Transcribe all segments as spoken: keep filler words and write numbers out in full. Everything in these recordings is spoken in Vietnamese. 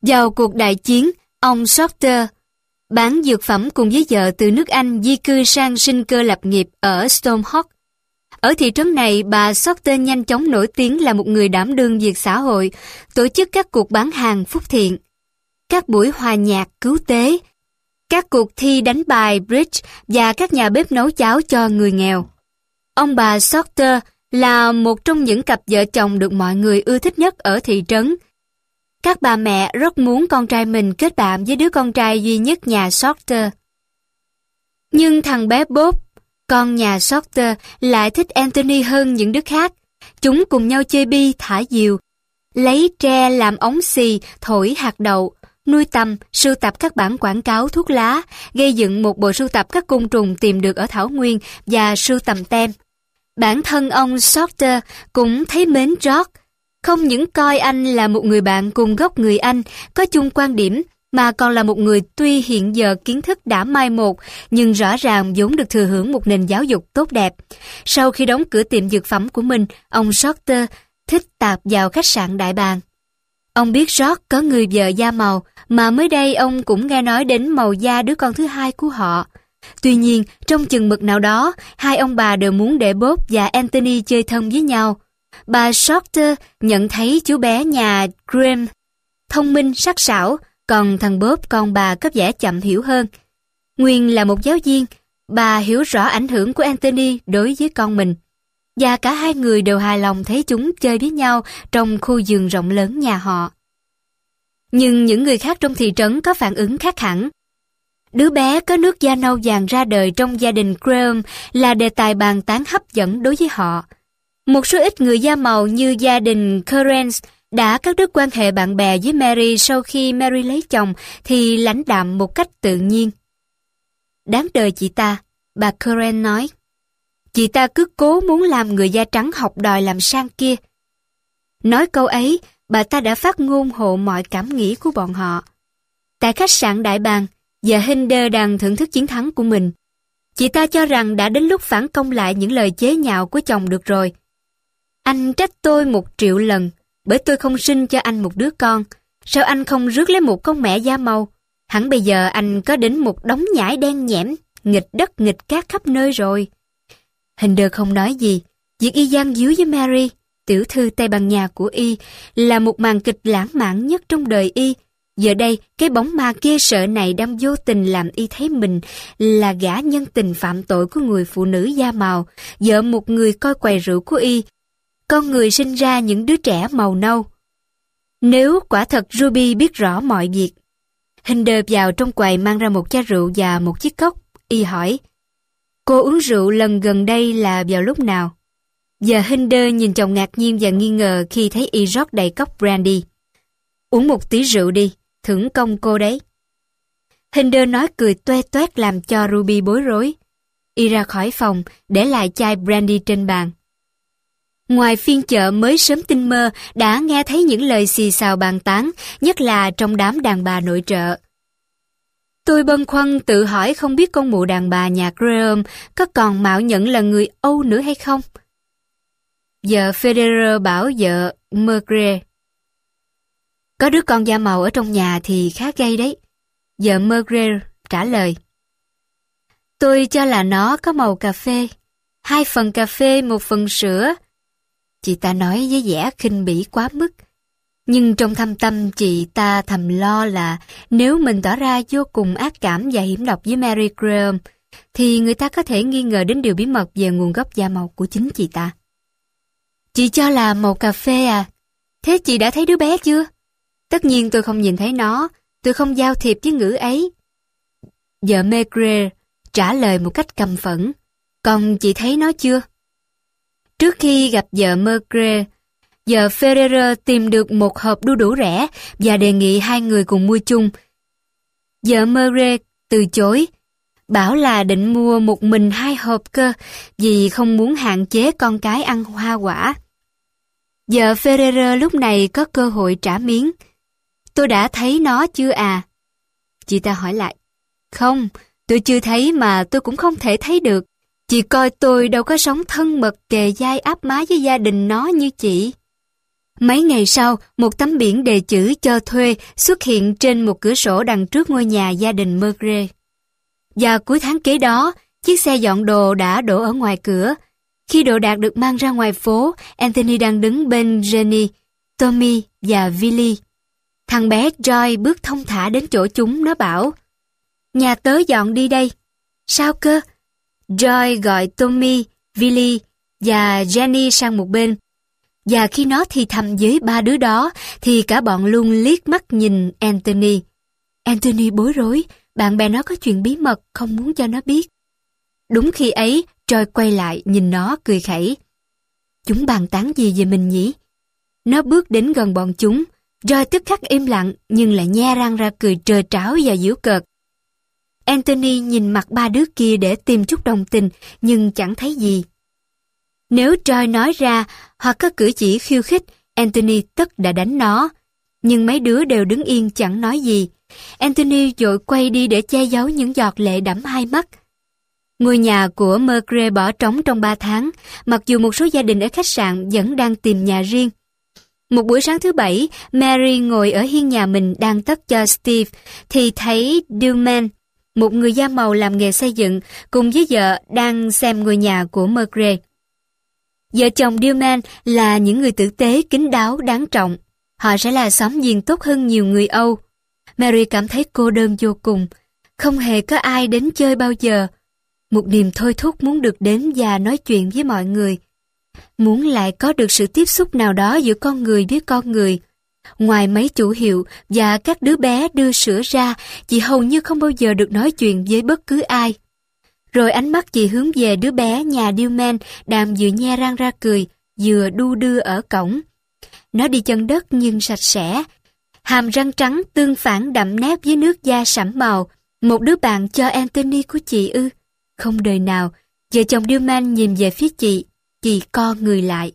Vào cuộc đại chiến, ông Shorter bán dược phẩm cùng với vợ từ nước Anh di cư sang sinh cơ lập nghiệp ở Stormhawk. Ở thị trấn này, bà Shorter nhanh chóng nổi tiếng là một người đảm đương việc xã hội, tổ chức các cuộc bán hàng phúc thiện, các buổi hòa nhạc cứu tế, các cuộc thi đánh bài bridge và các nhà bếp nấu cháo cho người nghèo. Ông bà Shorter là một trong những cặp vợ chồng được mọi người ưa thích nhất ở thị trấn. Các bà mẹ rất muốn con trai mình kết bạn với đứa con trai duy nhất nhà Shorter. Nhưng thằng bé Bob, con nhà Shorter, lại thích Anthony hơn những đứa khác. Chúng cùng nhau chơi bi, thả diều, lấy tre làm ống xì, thổi hạt đậu, nuôi tầm, sưu tập các bản quảng cáo thuốc lá, gây dựng một bộ sưu tập các côn trùng tìm được ở thảo nguyên và sưu tầm tem. Bản thân ông Shorter cũng thấy mến George, không những coi anh là một người bạn cùng gốc người Anh, có chung quan điểm, mà còn là một người tuy hiện giờ kiến thức đã mai một, nhưng rõ ràng vốn được thừa hưởng một nền giáo dục tốt đẹp. Sau khi đóng cửa tiệm dược phẩm của mình, ông Shorter thích tạp vào khách sạn Đại Bàng. Ông biết George có người vợ da màu, mà mới đây ông cũng nghe nói đến màu da đứa con thứ hai của họ. Tuy nhiên, trong chừng mực nào đó, hai ông bà đều muốn để Bob và Anthony chơi thân với nhau. Bà Shorter nhận thấy chú bé nhà Graham thông minh sắc sảo, còn thằng Bob con bà có vẻ chậm hiểu hơn. Nguyên là một giáo viên, bà hiểu rõ ảnh hưởng của Anthony đối với con mình. Và cả hai người đều hài lòng thấy chúng chơi với nhau trong khu vườn rộng lớn nhà họ. Nhưng những người khác trong thị trấn có phản ứng khác hẳn. Đứa bé có nước da nâu vàng ra đời trong gia đình Graham là đề tài bàn tán hấp dẫn đối với họ. Một số ít người da màu như gia đình Currens đã cắt đứt quan hệ bạn bè với Mary sau khi Mary lấy chồng thì lãnh đạm một cách tự nhiên. Đáng đời chị ta, bà Curren nói. Chị ta cứ cố muốn làm người da trắng học đòi làm sang kia. Nói câu ấy, bà ta đã phát ngôn hộ mọi cảm nghĩ của bọn họ. Tại khách sạn Đại Bàng, vợ Hinder đang thưởng thức chiến thắng của mình. Chị ta cho rằng đã đến lúc phản công lại những lời chế nhạo của chồng được rồi. Anh trách tôi một triệu lần, bởi tôi không sinh cho anh một đứa con. Sao anh không rước lấy một con mẹ da màu? Hẳn bây giờ anh có đến một đống nhãi đen nhẽm, nghịch đất nghịch cát khắp nơi rồi. Hinder không nói gì. Việc y gian díu với Mary, tiểu thư Tây Ban Nha của y, là một màn kịch lãng mạn nhất trong đời y. Giờ đây, cái bóng ma ghê sợ này đang vô tình làm y thấy mình là gã nhân tình phạm tội của người phụ nữ da màu, vợ một người coi quầy rượu của y. Con người sinh ra những đứa trẻ màu nâu. Nếu quả thật Ruby biết rõ mọi việc. Hinder vào trong quầy mang ra một chai rượu và một chiếc cốc. Y hỏi, cô uống rượu lần gần đây là vào lúc nào? Giờ Hinder nhìn chồng ngạc nhiên và nghi ngờ khi thấy y rót đầy cốc brandy. Uống một tí rượu đi, thưởng công cô đấy. Hinder nói cười toe toét làm cho Ruby bối rối. Y ra khỏi phòng, để lại chai brandy trên bàn. Ngoài phiên chợ mới sớm tinh mơ đã nghe thấy những lời xì xào bàn tán, nhất là trong đám đàn bà nội trợ. Tôi băn khoăn tự hỏi không biết con mụ đàn bà nhà Graham có còn mạo nhận là người Âu nữa hay không? Vợ Federer bảo vợ Margaret, có đứa con da màu ở trong nhà thì khá gay đấy. Vợ Margaret trả lời, tôi cho là nó có màu cà phê, hai phần cà phê một phần sữa. Chị ta nói với vẻ khinh bỉ quá mức. Nhưng trong thâm tâm chị ta thầm lo là nếu mình tỏ ra vô cùng ác cảm và hiểm độc với Mary Graham, thì người ta có thể nghi ngờ đến điều bí mật về nguồn gốc da màu của chính chị ta. Chị cho là màu cà phê à? Thế chị đã thấy đứa bé chưa? Tất nhiên tôi không nhìn thấy nó, tôi không giao thiệp với ngữ ấy. Vợ Margaret trả lời một cách căm phẫn. Còn chị thấy nó chưa? Trước khi gặp vợ Margaret, vợ Federer tìm được một hộp đu đủ rẻ và đề nghị hai người cùng mua chung. Vợ Margaret từ chối, bảo là định mua một mình hai hộp cơ vì không muốn hạn chế con cái ăn hoa quả. Vợ Federer lúc này có cơ hội trả miếng. Tôi đã thấy nó chưa à? Chị ta hỏi lại. Không, tôi chưa thấy mà tôi cũng không thể thấy được. Chị coi tôi đâu có sống thân mật kề vai áp má với gia đình nó như chị. Mấy ngày sau, một tấm biển đề chữ cho thuê xuất hiện trên một cửa sổ đằng trước ngôi nhà gia đình Mergre. Và cuối tháng kế đó, chiếc xe dọn đồ đã đổ ở ngoài cửa. Khi đồ đạc được mang ra ngoài phố, Anthony đang đứng bên Jenny, Tommy và Billy. Thằng bé Joy bước thong thả đến chỗ chúng, nó bảo: "Nhà tớ dọn đi đây." "Sao cơ?" Joy gọi Tommy, Billy và Jenny sang một bên. Và khi nó thì thầm với ba đứa đó, thì cả bọn luôn liếc mắt nhìn Anthony. Anthony bối rối, bạn bè nó có chuyện bí mật, không muốn cho nó biết. Đúng khi ấy, Joy quay lại nhìn nó cười khẩy. "Chúng bàn tán gì về mình nhỉ?" Nó bước đến gần bọn chúng. Joy tức khắc im lặng, nhưng lại nhe răng ra cười trơ tráo và giễu cợt. Anthony nhìn mặt ba đứa kia để tìm chút đồng tình, nhưng chẳng thấy gì. Nếu Joy nói ra hoặc có cử chỉ khiêu khích, Anthony tất đã đánh nó. Nhưng mấy đứa đều đứng yên chẳng nói gì. Anthony vội quay đi để che giấu những giọt lệ đẫm hai mắt. Ngôi nhà của Mergre bỏ trống trong ba tháng, mặc dù một số gia đình ở khách sạn vẫn đang tìm nhà riêng. Một buổi sáng thứ bảy, Mary ngồi ở hiên nhà mình đang tất cho Steve, thì thấy Dillman, một người da màu làm nghề xây dựng, cùng với vợ đang xem ngôi nhà của Mergre. Vợ chồng Dillman là những người tử tế, kín đáo, đáng trọng. Họ sẽ là xóm giềng tốt hơn nhiều người Âu. Mary cảm thấy cô đơn vô cùng, không hề có ai đến chơi bao giờ. Một niềm thôi thúc muốn được đến và nói chuyện với mọi người. Muốn lại có được sự tiếp xúc nào đó giữa con người với con người. Ngoài mấy chủ hiệu và các đứa bé đưa sữa ra, chị hầu như không bao giờ được nói chuyện với bất cứ ai. Rồi ánh mắt chị hướng về đứa bé nhà Dillman đang vừa nhe răng ra cười, vừa đu đưa ở cổng. Nó đi chân đất nhưng sạch sẽ. Hàm răng trắng tương phản đậm nét với nước da sẫm màu. Một đứa bạn cho Anthony của chị ư? Không đời nào. Vợ chồng Dillman nhìn về phía chị, chị co người lại.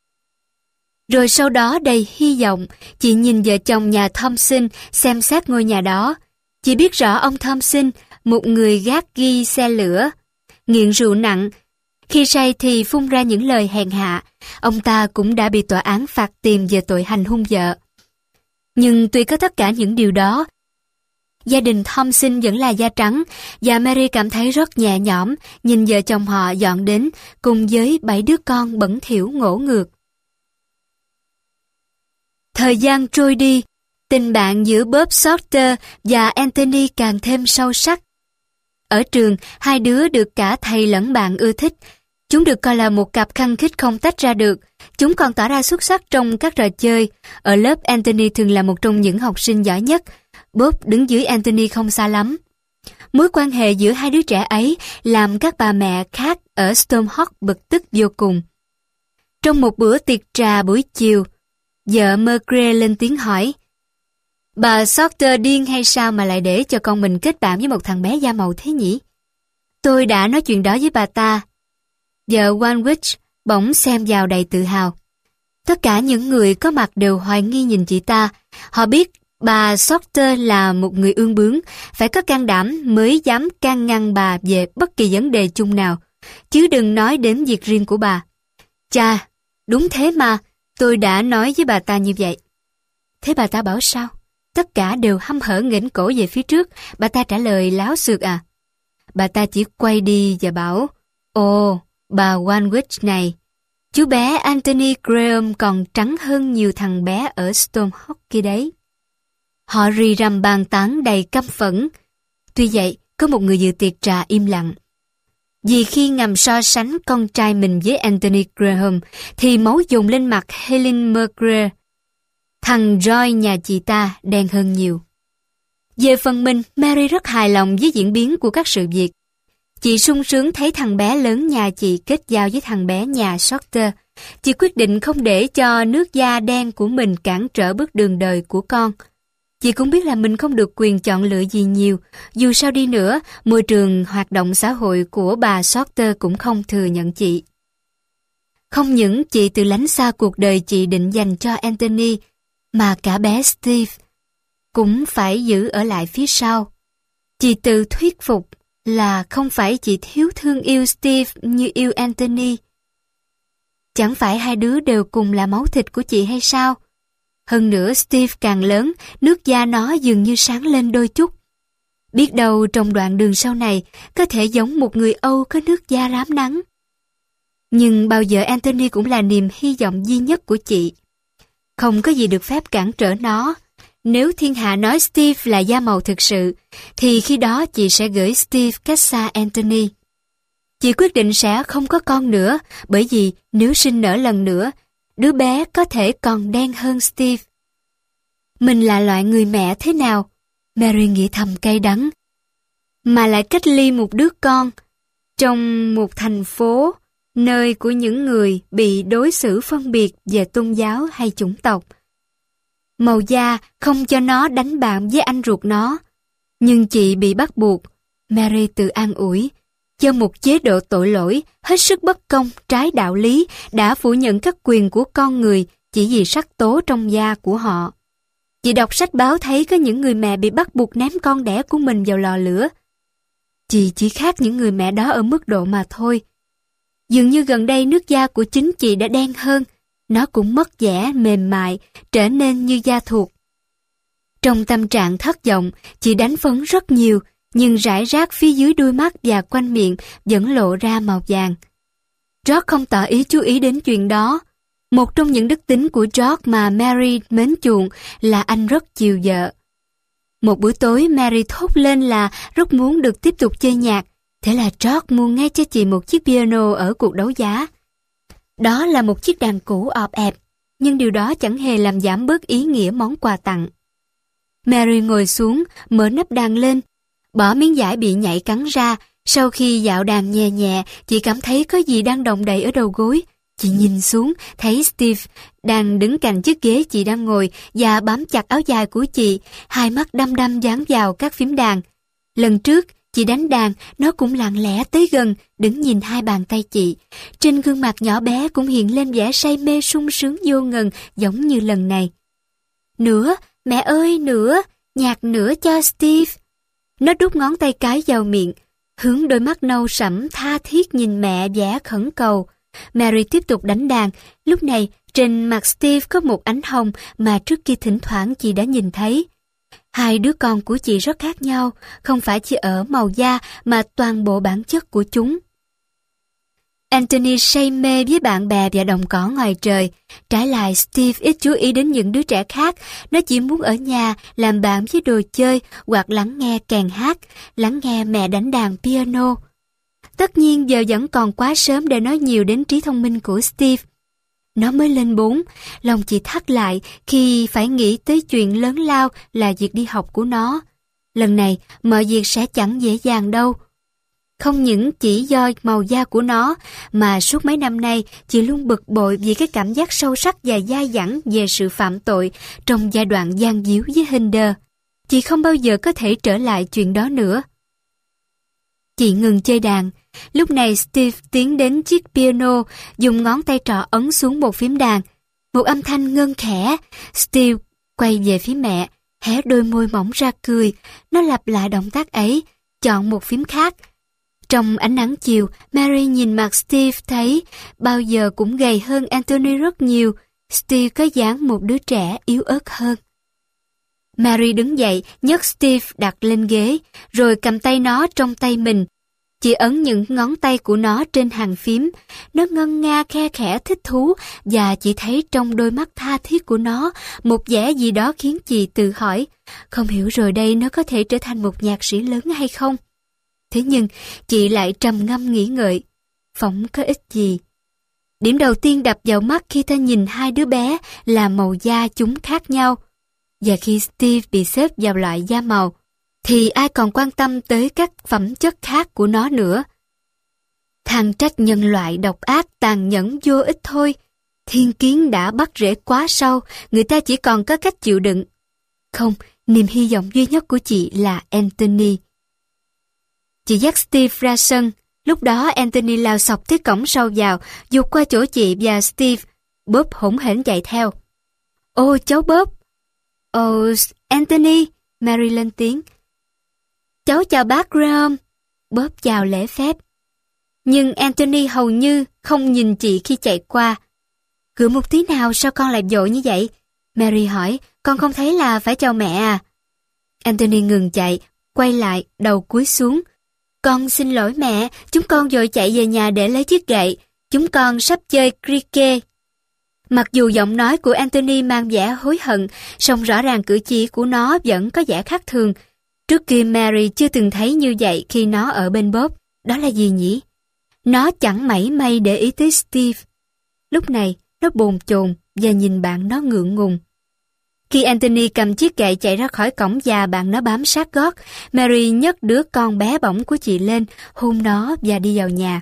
Rồi sau đó đầy hy vọng, chị nhìn vợ chồng nhà Thompson xem xét ngôi nhà đó. Chị biết rõ ông Thompson, một người gác ghi xe lửa, nghiện rượu nặng. Khi say thì phun ra những lời hèn hạ. Ông ta cũng đã bị tòa án phạt tiền về tội hành hung vợ. Nhưng tuy có tất cả những điều đó, gia đình Thompson vẫn là da trắng, và Mary cảm thấy rất nhẹ nhõm nhìn vợ chồng họ dọn đến cùng với bảy đứa con bẩn thỉu ngỗ ngược. Thời gian trôi đi, tình bạn giữa Bob Shorter và Anthony càng thêm sâu sắc. Ở trường, hai đứa được cả thầy lẫn bạn ưa thích. Chúng được coi là một cặp khăng khít không tách ra được. Chúng còn tỏ ra xuất sắc trong các trò chơi. Ở lớp, Anthony thường là một trong những học sinh giỏi nhất. Bob đứng dưới Anthony không xa lắm. Mối quan hệ giữa hai đứa trẻ ấy làm các bà mẹ khác ở Stormhawk bực tức vô cùng. Trong một bữa tiệc trà buổi chiều, vợ Mergre lên tiếng hỏi: "Bà Shorter điên hay sao mà lại để cho con mình kết bạn với một thằng bé da màu thế nhỉ?" "Tôi đã nói chuyện đó với bà ta." Vợ Wanwich bỗng xem vào đầy tự hào. Tất cả những người có mặt đều hoài nghi nhìn chị ta. Họ biết bà Shorter là một người ương bướng, phải có can đảm mới dám can ngăn bà về bất kỳ vấn đề chung nào, chứ đừng nói đến việc riêng của bà. Chà, đúng thế mà, tôi đã nói với bà ta như vậy. Thế bà ta bảo sao? Tất cả đều hăm hở nghển cổ về phía trước. Bà ta trả lời láo xược à? Bà ta chỉ quay đi và bảo: "Ồ, bà Wanwich này, chú bé Anthony Graham còn trắng hơn nhiều thằng bé ở Stormhawk kia đấy." Họ rì rầm bàn tán đầy căm phẫn. Tuy vậy, có một người dự tiệc trà im lặng. Vì khi ngầm so sánh con trai mình với Anthony Graham, thì máu dồn lên mặt Helen Mergre. Thằng Roy nhà chị ta đen hơn nhiều. Về phần mình, Mary rất hài lòng với diễn biến của các sự việc. Chị sung sướng thấy thằng bé lớn nhà chị kết giao với thằng bé nhà Shorter. Chị quyết định không để cho nước da đen của mình cản trở bước đường đời của con. Chị cũng biết là mình không được quyền chọn lựa gì nhiều. Dù sao đi nữa, môi trường hoạt động xã hội của bà Shorter cũng không thừa nhận chị. Không những chị tự lánh xa cuộc đời chị định dành cho Anthony, mà cả bé Steve cũng phải giữ ở lại phía sau. Chị tự thuyết phục là không phải chị thiếu thương yêu Steve như yêu Anthony. Chẳng phải hai đứa đều cùng là máu thịt của chị hay sao? Hơn nữa Steve càng lớn, nước da nó dường như sáng lên đôi chút. Biết đâu trong đoạn đường sau này có thể giống một người Âu có nước da rám nắng. Nhưng bao giờ Anthony cũng là niềm hy vọng duy nhất của chị. Không có gì được phép cản trở nó. Nếu thiên hạ nói Steve là da màu thực sự, thì khi đó chị sẽ gửi Steve cách xa Anthony. Chị quyết định sẽ không có con nữa, bởi vì nếu sinh nở lần nữa, đứa bé có thể còn đen hơn Steve. Mình là loại người mẹ thế nào? Mary nghĩ thầm cay đắng. Mà lại cách ly một đứa con trong một thành phố, nơi của những người bị đối xử phân biệt về tôn giáo hay chủng tộc. Màu da không cho nó đánh bạn với anh ruột nó. Nhưng chị bị bắt buộc, Mary tự an ủi, do một chế độ tội lỗi hết sức bất công, trái đạo lý đã phủ nhận các quyền của con người chỉ vì sắc tố trong da của họ. Chị đọc sách báo thấy có những người mẹ bị bắt buộc ném con đẻ của mình vào lò lửa. Chị chỉ khác những người mẹ đó ở mức độ mà thôi. Dường như gần đây nước da của chính chị đã đen hơn, nó cũng mất vẻ mềm mại, trở nên như da thuộc. Trong tâm trạng thất vọng, chị đánh phấn rất nhiều, nhưng rải rác phía dưới đuôi mắt và quanh miệng vẫn lộ ra màu vàng. George không tỏ ý chú ý đến chuyện đó. Một trong những đức tính của George mà Mary mến chuộng là anh rất chiều vợ. Một buổi tối Mary thốt lên là rất muốn được tiếp tục chơi nhạc, thế là George mua ngay cho chị một chiếc piano ở cuộc đấu giá. Đó là một chiếc đàn cũ ọp ẹp, nhưng điều đó chẳng hề làm giảm bớt ý nghĩa món quà tặng. Mary ngồi xuống, mở nắp đàn lên, bỏ miếng vải bị nhạy cắn ra. Sau khi dạo đàn nhẹ nhẹ, chị cảm thấy có gì đang động đậy ở đầu gối. Chị nhìn xuống, thấy Steve đang đứng cạnh chiếc ghế chị đang ngồi và bám chặt áo dài của chị, hai mắt đăm đăm dán vào các phím đàn. Lần trước, chị đánh đàn, nó cũng lặng lẽ tới gần, đứng nhìn hai bàn tay chị. Trên gương mặt nhỏ bé cũng hiện lên vẻ say mê sung sướng vô ngần, giống như lần này. Nữa, mẹ ơi, nữa, nhạc nữa cho Steve. Nó đút ngón tay cái vào miệng, hướng đôi mắt nâu sẫm tha thiết nhìn mẹ vẻ khẩn cầu. Mary tiếp tục đánh đàn. Lúc này, trên mặt Steve có một ánh hồng mà trước kia thỉnh thoảng chị đã nhìn thấy. Hai đứa con của chị rất khác nhau, không phải chỉ ở màu da mà toàn bộ bản chất của chúng. Anthony say mê với bạn bè và đồng cỏ ngoài trời. Trái lại, Steve ít chú ý đến những đứa trẻ khác. Nó chỉ muốn ở nhà, làm bạn với đồ chơi hoặc lắng nghe kèn hát, lắng nghe mẹ đánh đàn piano. Tất nhiên giờ vẫn còn quá sớm để nói nhiều đến trí thông minh của Steve. Nó mới lên bốn, lòng chị thắt lại khi phải nghĩ tới chuyện lớn lao là việc đi học của nó. Lần này, mọi việc sẽ chẳng dễ dàng đâu. Không những chỉ do màu da của nó, mà suốt mấy năm nay chị luôn bực bội vì cái cảm giác sâu sắc và dai dẳng về sự phạm tội trong giai đoạn gian díu với Hinder. Chị không bao giờ có thể trở lại chuyện đó nữa. Chị ngừng chơi đàn. Lúc này Steve tiến đến chiếc piano, dùng ngón tay trỏ ấn xuống một phím đàn. Một âm thanh ngân khẽ. Steve quay về phía mẹ, hé đôi môi mỏng ra cười. Nó lặp lại động tác ấy, chọn một phím khác. Trong ánh nắng chiều, Mary nhìn mặt Steve thấy bao giờ cũng gầy hơn Anthony rất nhiều. Steve có dáng một đứa trẻ yếu ớt hơn. Mary đứng dậy, nhấc Steve đặt lên ghế, rồi cầm tay nó trong tay mình. Chị ấn những ngón tay của nó trên hàng phím. Nó ngân nga khe khẽ thích thú, và chị thấy trong đôi mắt tha thiết của nó một vẻ gì đó khiến chị tự hỏi, không hiểu rồi đây nó có thể trở thành một nhạc sĩ lớn hay không? Thế nhưng, chị lại trầm ngâm nghĩ ngợi, phỏng có ích gì. Điểm đầu tiên đập vào mắt khi ta nhìn hai đứa bé là màu da chúng khác nhau. Và khi Steve bị xếp vào loại da màu, thì ai còn quan tâm tới các phẩm chất khác của nó nữa. Than trách nhân loại độc ác, tàn nhẫn vô ích thôi. Thiên kiến đã bắt rễ quá sâu, người ta chỉ còn có cách chịu đựng. Không, niềm hy vọng duy nhất của chị là Anthony. Chị dắt Steve ra sân. Lúc đó Anthony lao xọc tới cổng sau vào, vụt qua chỗ chị và Steve. Bob hỗn hển chạy theo. Ô cháu Bob. Ồ Anthony, Mary lên tiếng. Cháu chào bác Graham. Bob chào lễ phép. Nhưng Anthony hầu như không nhìn chị khi chạy qua. Gửi một tí nào, sao con lại vội như vậy? Mary hỏi, con không thấy là phải chào mẹ à? Anthony ngừng chạy, quay lại, đầu cúi xuống. Con xin lỗi mẹ, chúng con vội chạy về nhà để lấy chiếc gậy. Chúng con sắp chơi cricket. Mặc dù giọng nói của Anthony mang vẻ hối hận, song rõ ràng cử chỉ của nó vẫn có vẻ khác thường. Trước kia Mary chưa từng thấy như vậy khi nó ở bên Bob. Đó là gì nhỉ? Nó chẳng mảy may để ý tới Steve. Lúc này, nó bồn chồn và nhìn bạn nó ngượng ngùng. Khi Anthony cầm chiếc gậy chạy ra khỏi cổng và bạn nó bám sát gót, Mary nhấc đứa con bé bỏng của chị lên, hôn nó và đi vào nhà.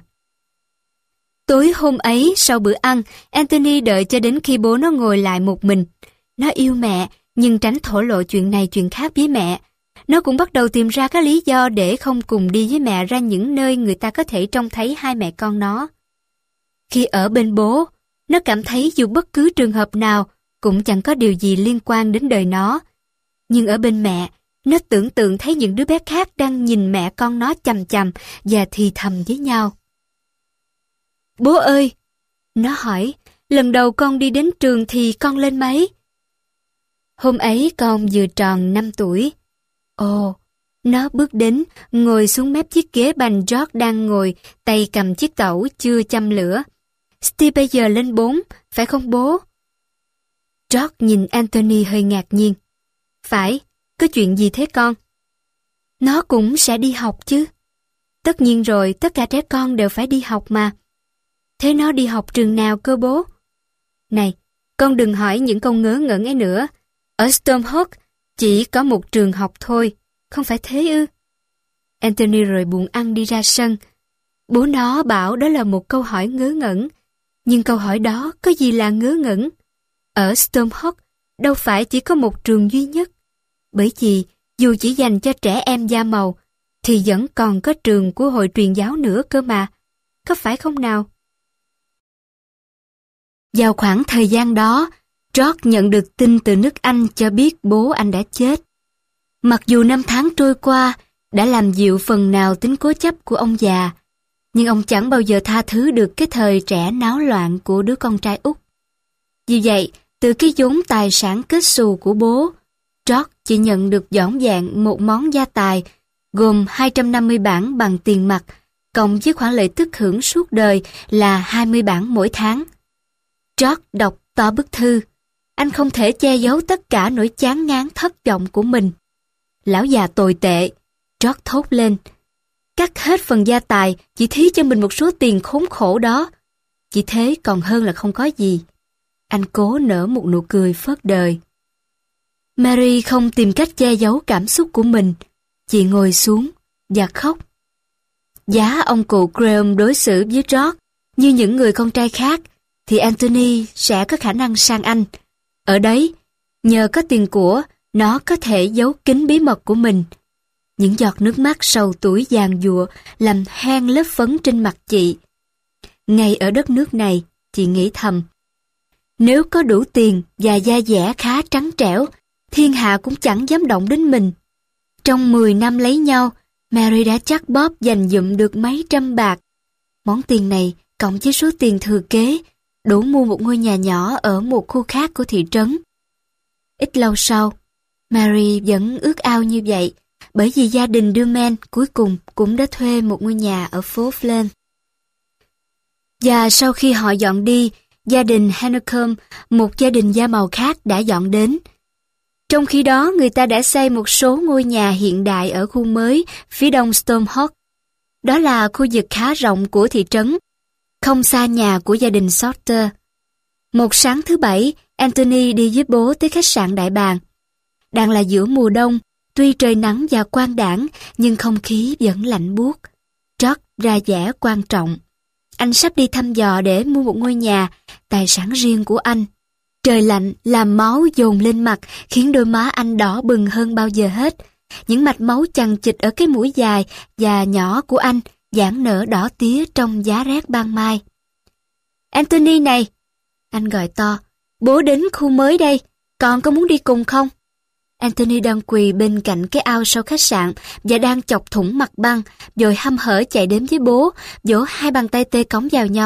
Tối hôm ấy, sau bữa ăn, Anthony đợi cho đến khi bố nó ngồi lại một mình. Nó yêu mẹ, nhưng tránh thổ lộ chuyện này chuyện khác với mẹ. Nó cũng bắt đầu tìm ra các lý do để không cùng đi với mẹ ra những nơi người ta có thể trông thấy hai mẹ con nó. Khi ở bên bố, nó cảm thấy dù bất cứ trường hợp nào cũng chẳng có điều gì liên quan đến đời nó. Nhưng ở bên mẹ, nó tưởng tượng thấy những đứa bé khác đang nhìn mẹ con nó chằm chằm và thì thầm với nhau. Bố ơi! Nó hỏi, lần đầu con đi đến trường thì con lên mấy? Hôm ấy con vừa tròn năm tuổi. Ồ! Nó bước đến, ngồi xuống mép chiếc ghế bành George đang ngồi, tay cầm chiếc tẩu chưa châm lửa. Steve bây giờ lên bốn, phải không bố? George nhìn Anthony hơi ngạc nhiên. Phải, có chuyện gì thế con? Nó cũng sẽ đi học chứ. Tất nhiên rồi, tất cả trẻ con đều phải đi học mà. Thế nó đi học trường nào cơ bố? Này, con đừng hỏi những câu ngớ ngẩn ấy nữa. Ở Stormhawk chỉ có một trường học thôi, không phải thế ư? Anthony rồi buồn ăn đi ra sân. Bố nó bảo đó là một câu hỏi ngớ ngẩn. Nhưng câu hỏi đó có gì là ngớ ngẩn? Ở Stormhawk đâu phải chỉ có một trường duy nhất. Bởi vì dù chỉ dành cho trẻ em da màu, thì vẫn còn có trường của hội truyền giáo nữa cơ mà. Có phải không nào? Vào khoảng thời gian đó, George nhận được tin từ nước Anh cho biết bố anh đã chết. Mặc dù năm tháng trôi qua đã làm dịu phần nào tính cố chấp của ông già, nhưng ông chẳng bao giờ tha thứ được cái thời trẻ náo loạn của đứa con trai út. Vì vậy, từ cái vốn tài sản kết xù của bố, George chỉ nhận được dõng dàng một món gia tài gồm hai trăm năm mươi bảng bằng tiền mặt, cộng với khoản lợi tức hưởng suốt đời là hai mươi bảng mỗi tháng. George đọc to bức thư. Anh không thể che giấu tất cả nỗi chán ngán thất vọng của mình. Lão già tồi tệ, George thốt lên. Cắt hết phần gia tài, chỉ thí cho mình một số tiền khốn khổ đó. Chỉ thế còn hơn là không có gì. Anh cố nở một nụ cười phớt đời. Mary không tìm cách che giấu cảm xúc của mình. Chị ngồi xuống và khóc. Giá ông cụ Graham đối xử với George như những người con trai khác, thì Anthony sẽ có khả năng sang Anh. Ở đấy, nhờ có tiền của, nó có thể giấu kín bí mật của mình. Những giọt nước mắt sầu tuổi giàn giụa làm hoen lớp phấn trên mặt chị. Ngay ở đất nước này, chị nghĩ thầm, nếu có đủ tiền và da dẻ khá trắng trẻo, thiên hạ cũng chẳng dám động đến mình. Trong mười năm lấy nhau, Mary đã chắc Bob dành dụm được mấy trăm bạc. Món tiền này, cộng với số tiền thừa kế, đủ mua một ngôi nhà nhỏ ở một khu khác của thị trấn. Ít lâu sau, Mary vẫn ước ao như vậy, bởi vì gia đình Duman cuối cùng cũng đã thuê một ngôi nhà ở phố Flem. Và sau khi họ dọn đi, gia đình Hanekom, một gia đình da màu khác đã dọn đến. Trong khi đó, người ta đã xây một số ngôi nhà hiện đại ở khu mới phía đông Stormhawk. Đó là khu vực khá rộng của thị trấn, không xa nhà của gia đình Sorter. Một sáng thứ Bảy, Anthony đi với bố tới khách sạn Đại Bàng. Đang là giữa mùa đông, tuy trời nắng và quang đãng, nhưng không khí vẫn lạnh buốt. George ra vẻ quan trọng. Anh sắp đi thăm dò để mua một ngôi nhà, tài sản riêng của anh. Trời lạnh làm máu dồn lên mặt, khiến đôi má anh đỏ bừng hơn bao giờ hết. Những mạch máu chằng chịt ở cái mũi dài và nhỏ của anh giãn nở đỏ tía trong giá rét ban mai. Anthony này! Anh gọi to. Bố đến khu mới đây, con có muốn đi cùng không? Anthony đang quỳ bên cạnh cái ao sau khách sạn và đang chọc thủng mặt băng, rồi hăm hở chạy đến với bố, vỗ hai bàn tay tê cống vào nhau.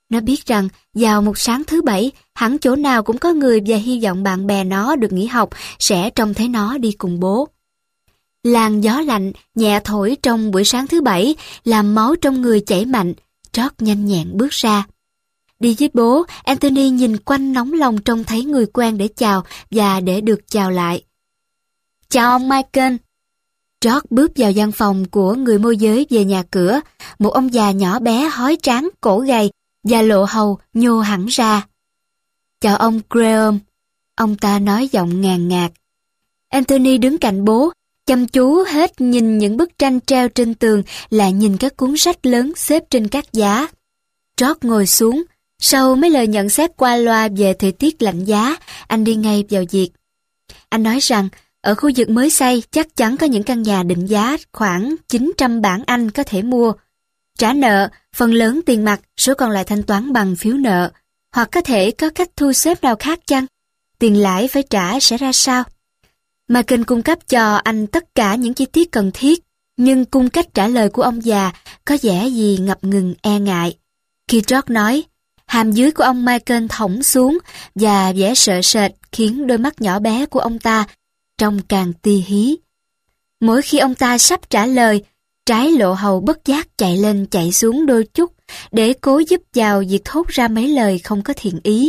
Nó biết rằng vào một sáng thứ bảy, hẳn chỗ nào cũng có người và hy vọng bạn bè nó được nghỉ học sẽ trông thấy nó đi cùng bố. Làn gió lạnh nhẹ thổi trong buổi sáng thứ bảy làm máu trong người chảy mạnh. George nhanh nhẹn bước ra. Đi với bố, Anthony nhìn quanh nóng lòng trông thấy người quen để chào và để được chào lại. Chào ông Michael. George bước vào văn phòng của người môi giới về nhà cửa, một ông già nhỏ bé hói tráng, cổ gầy và lộ hầu nhô hẳn ra. Chào ông Graham, ông ta nói giọng ngàn ngạt. Anthony đứng cạnh bố, chăm chú hết nhìn những bức tranh treo trên tường, lại nhìn các cuốn sách lớn xếp trên các giá. George ngồi xuống, sau mấy lời nhận xét qua loa về thời tiết lạnh giá, anh đi ngay vào việc. Anh nói rằng, ở khu vực mới xây chắc chắn có những căn nhà định giá khoảng chín trăm bảng Anh có thể mua. Trả nợ, phần lớn tiền mặt, số còn lại thanh toán bằng phiếu nợ. Hoặc có thể có cách thu xếp nào khác chăng? Tiền lãi phải trả sẽ ra sao? Michael cung cấp cho anh tất cả những chi tiết cần thiết, nhưng cung cách trả lời của ông già có vẻ gì ngập ngừng e ngại. Khi George nói, hàm dưới của ông Michael thõng xuống và vẻ sợ sệt khiến đôi mắt nhỏ bé của ông ta trông càng ti hí. Mỗi khi ông ta sắp trả lời, trái lộ hầu bất giác chạy lên chạy xuống đôi chút để cố giúp vào việc thốt ra mấy lời không có thiện ý.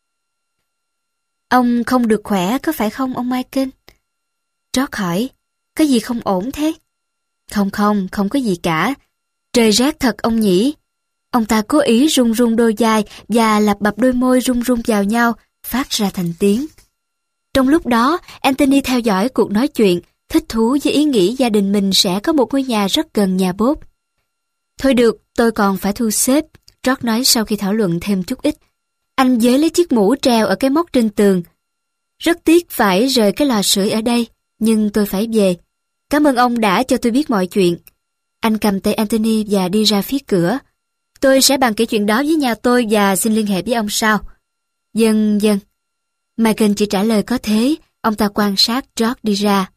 Ông không được khỏe có phải không ông Michael? George hỏi, có gì không ổn thế? Không không, không có gì cả. Trời rét thật ông nhỉ? Ông ta cố ý rung rung đôi vai và lặp bập đôi môi rung rung vào nhau, phát ra thành tiếng. Trong lúc đó, Anthony theo dõi cuộc nói chuyện, thích thú với ý nghĩ gia đình mình sẽ có một ngôi nhà rất gần nhà bốp. Thôi được, tôi còn phải thu xếp, George nói sau khi thảo luận thêm chút ít. Anh giới lấy chiếc mũ treo ở cái móc trên tường. Rất tiếc phải rời cái lò sưởi ở đây, nhưng tôi phải về. Cảm ơn ông đã cho tôi biết mọi chuyện. Anh cầm tay Anthony và đi ra phía cửa. Tôi sẽ bàn kỹ chuyện đó với nhà tôi và xin liên hệ với ông sau. Dân, dân. Michael chỉ trả lời có thế, ông ta quan sát George đi ra.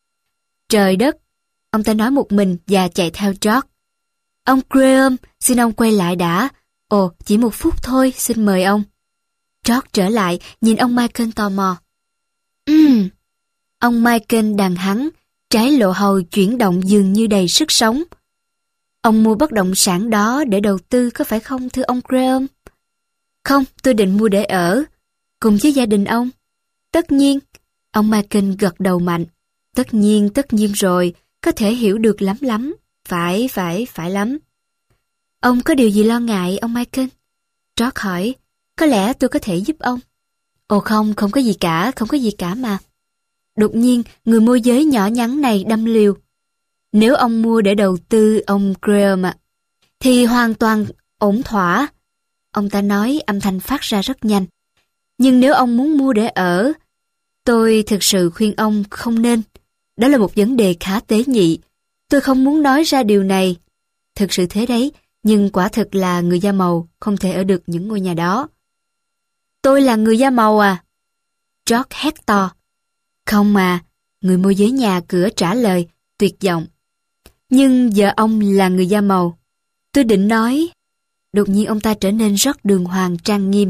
Trời đất, ông ta nói một mình và chạy theo George. Ông Graham, xin ông quay lại đã. Ồ, chỉ một phút thôi, xin mời ông. George trở lại, nhìn ông Michael tò mò. Ừm. Ông Michael đằng hắn, trái lộ hầu chuyển động dường như đầy sức sống. Ông mua bất động sản đó để đầu tư có phải không thưa ông Graham? Không, tôi định mua để ở. Cùng với gia đình ông? Tất nhiên. Ông Michael gật đầu mạnh. Tất nhiên, tất nhiên rồi, có thể hiểu được lắm lắm. Phải, phải, phải lắm. Ông có điều gì lo ngại, ông Michael? George hỏi, có lẽ tôi có thể giúp ông. Ồ không, không có gì cả, không có gì cả mà. Đột nhiên, người môi giới nhỏ nhắn này đâm liều. Nếu ông mua để đầu tư ông Graham ạ, thì hoàn toàn ổn thỏa. Ông ta nói âm thanh phát ra rất nhanh. Nhưng nếu ông muốn mua để ở, tôi thực sự khuyên ông không nên. Đó là một vấn đề khá tế nhị. Tôi không muốn nói ra điều này. Thực sự thế đấy, nhưng quả thực là người da màu không thể ở được những ngôi nhà đó. Tôi là người da màu à? George hét to. Không mà, người môi giới nhà cửa trả lời, tuyệt vọng. Nhưng vợ ông là người da màu. Tôi định nói. Đột nhiên ông ta trở nên rất đường hoàng trang nghiêm.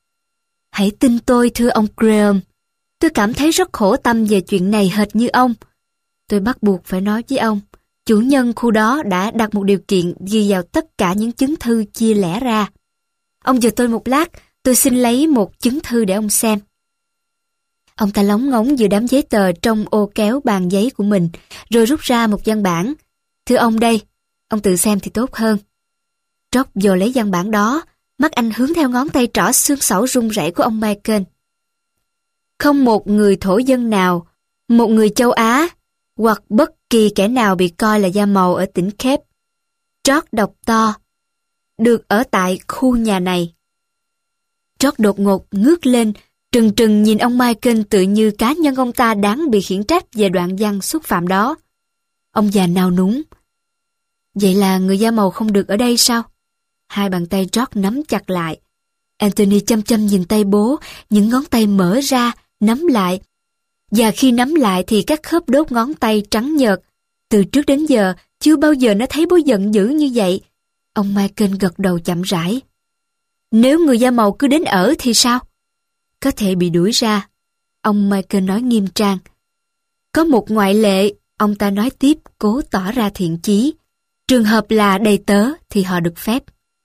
Hãy tin tôi thưa ông Graham. Tôi cảm thấy rất khổ tâm về chuyện này hệt như ông. Tôi bắt buộc phải nói với ông. Chủ nhân khu đó đã đặt một điều kiện ghi vào tất cả những chứng thư chia lẻ ra. Ông chờ tôi một lát, tôi xin lấy một chứng thư để ông xem. Ông ta lóng ngóng giữa đám giấy tờ trong ô kéo bàn giấy của mình, rồi rút ra một văn bản. Thưa ông đây, ông tự xem thì tốt hơn. George vồ lấy văn bản đó, mắt anh hướng theo ngón tay trỏ xương xẩu run rẩy của ông Michael. Không một người thổ dân nào, một người châu Á, hoặc bất kỳ kẻ nào bị coi là da màu ở tỉnh Cape. George đọc to, được ở tại khu nhà này. George đột ngột ngước lên, trừng trừng nhìn ông Michael tự như cá nhân ông ta đáng bị khiển trách về đoạn văn xúc phạm đó. Ông già nao núng. Vậy là người da màu không được ở đây sao? Hai bàn tay George nắm chặt lại. Anthony chăm chăm nhìn tay bố, những ngón tay mở ra, nắm lại. Và khi nắm lại thì các khớp đốt ngón tay trắng nhợt. Từ trước đến giờ, chưa bao giờ nó thấy bố giận dữ như vậy. Ông Michael gật đầu chậm rãi. Nếu người da màu cứ đến ở thì sao? Có thể bị đuổi ra. Ông Michael nói nghiêm trang. Có một ngoại lệ, ông ta nói tiếp, cố tỏ ra thiện chí. Trường hợp là đầy tớ thì họ được phép.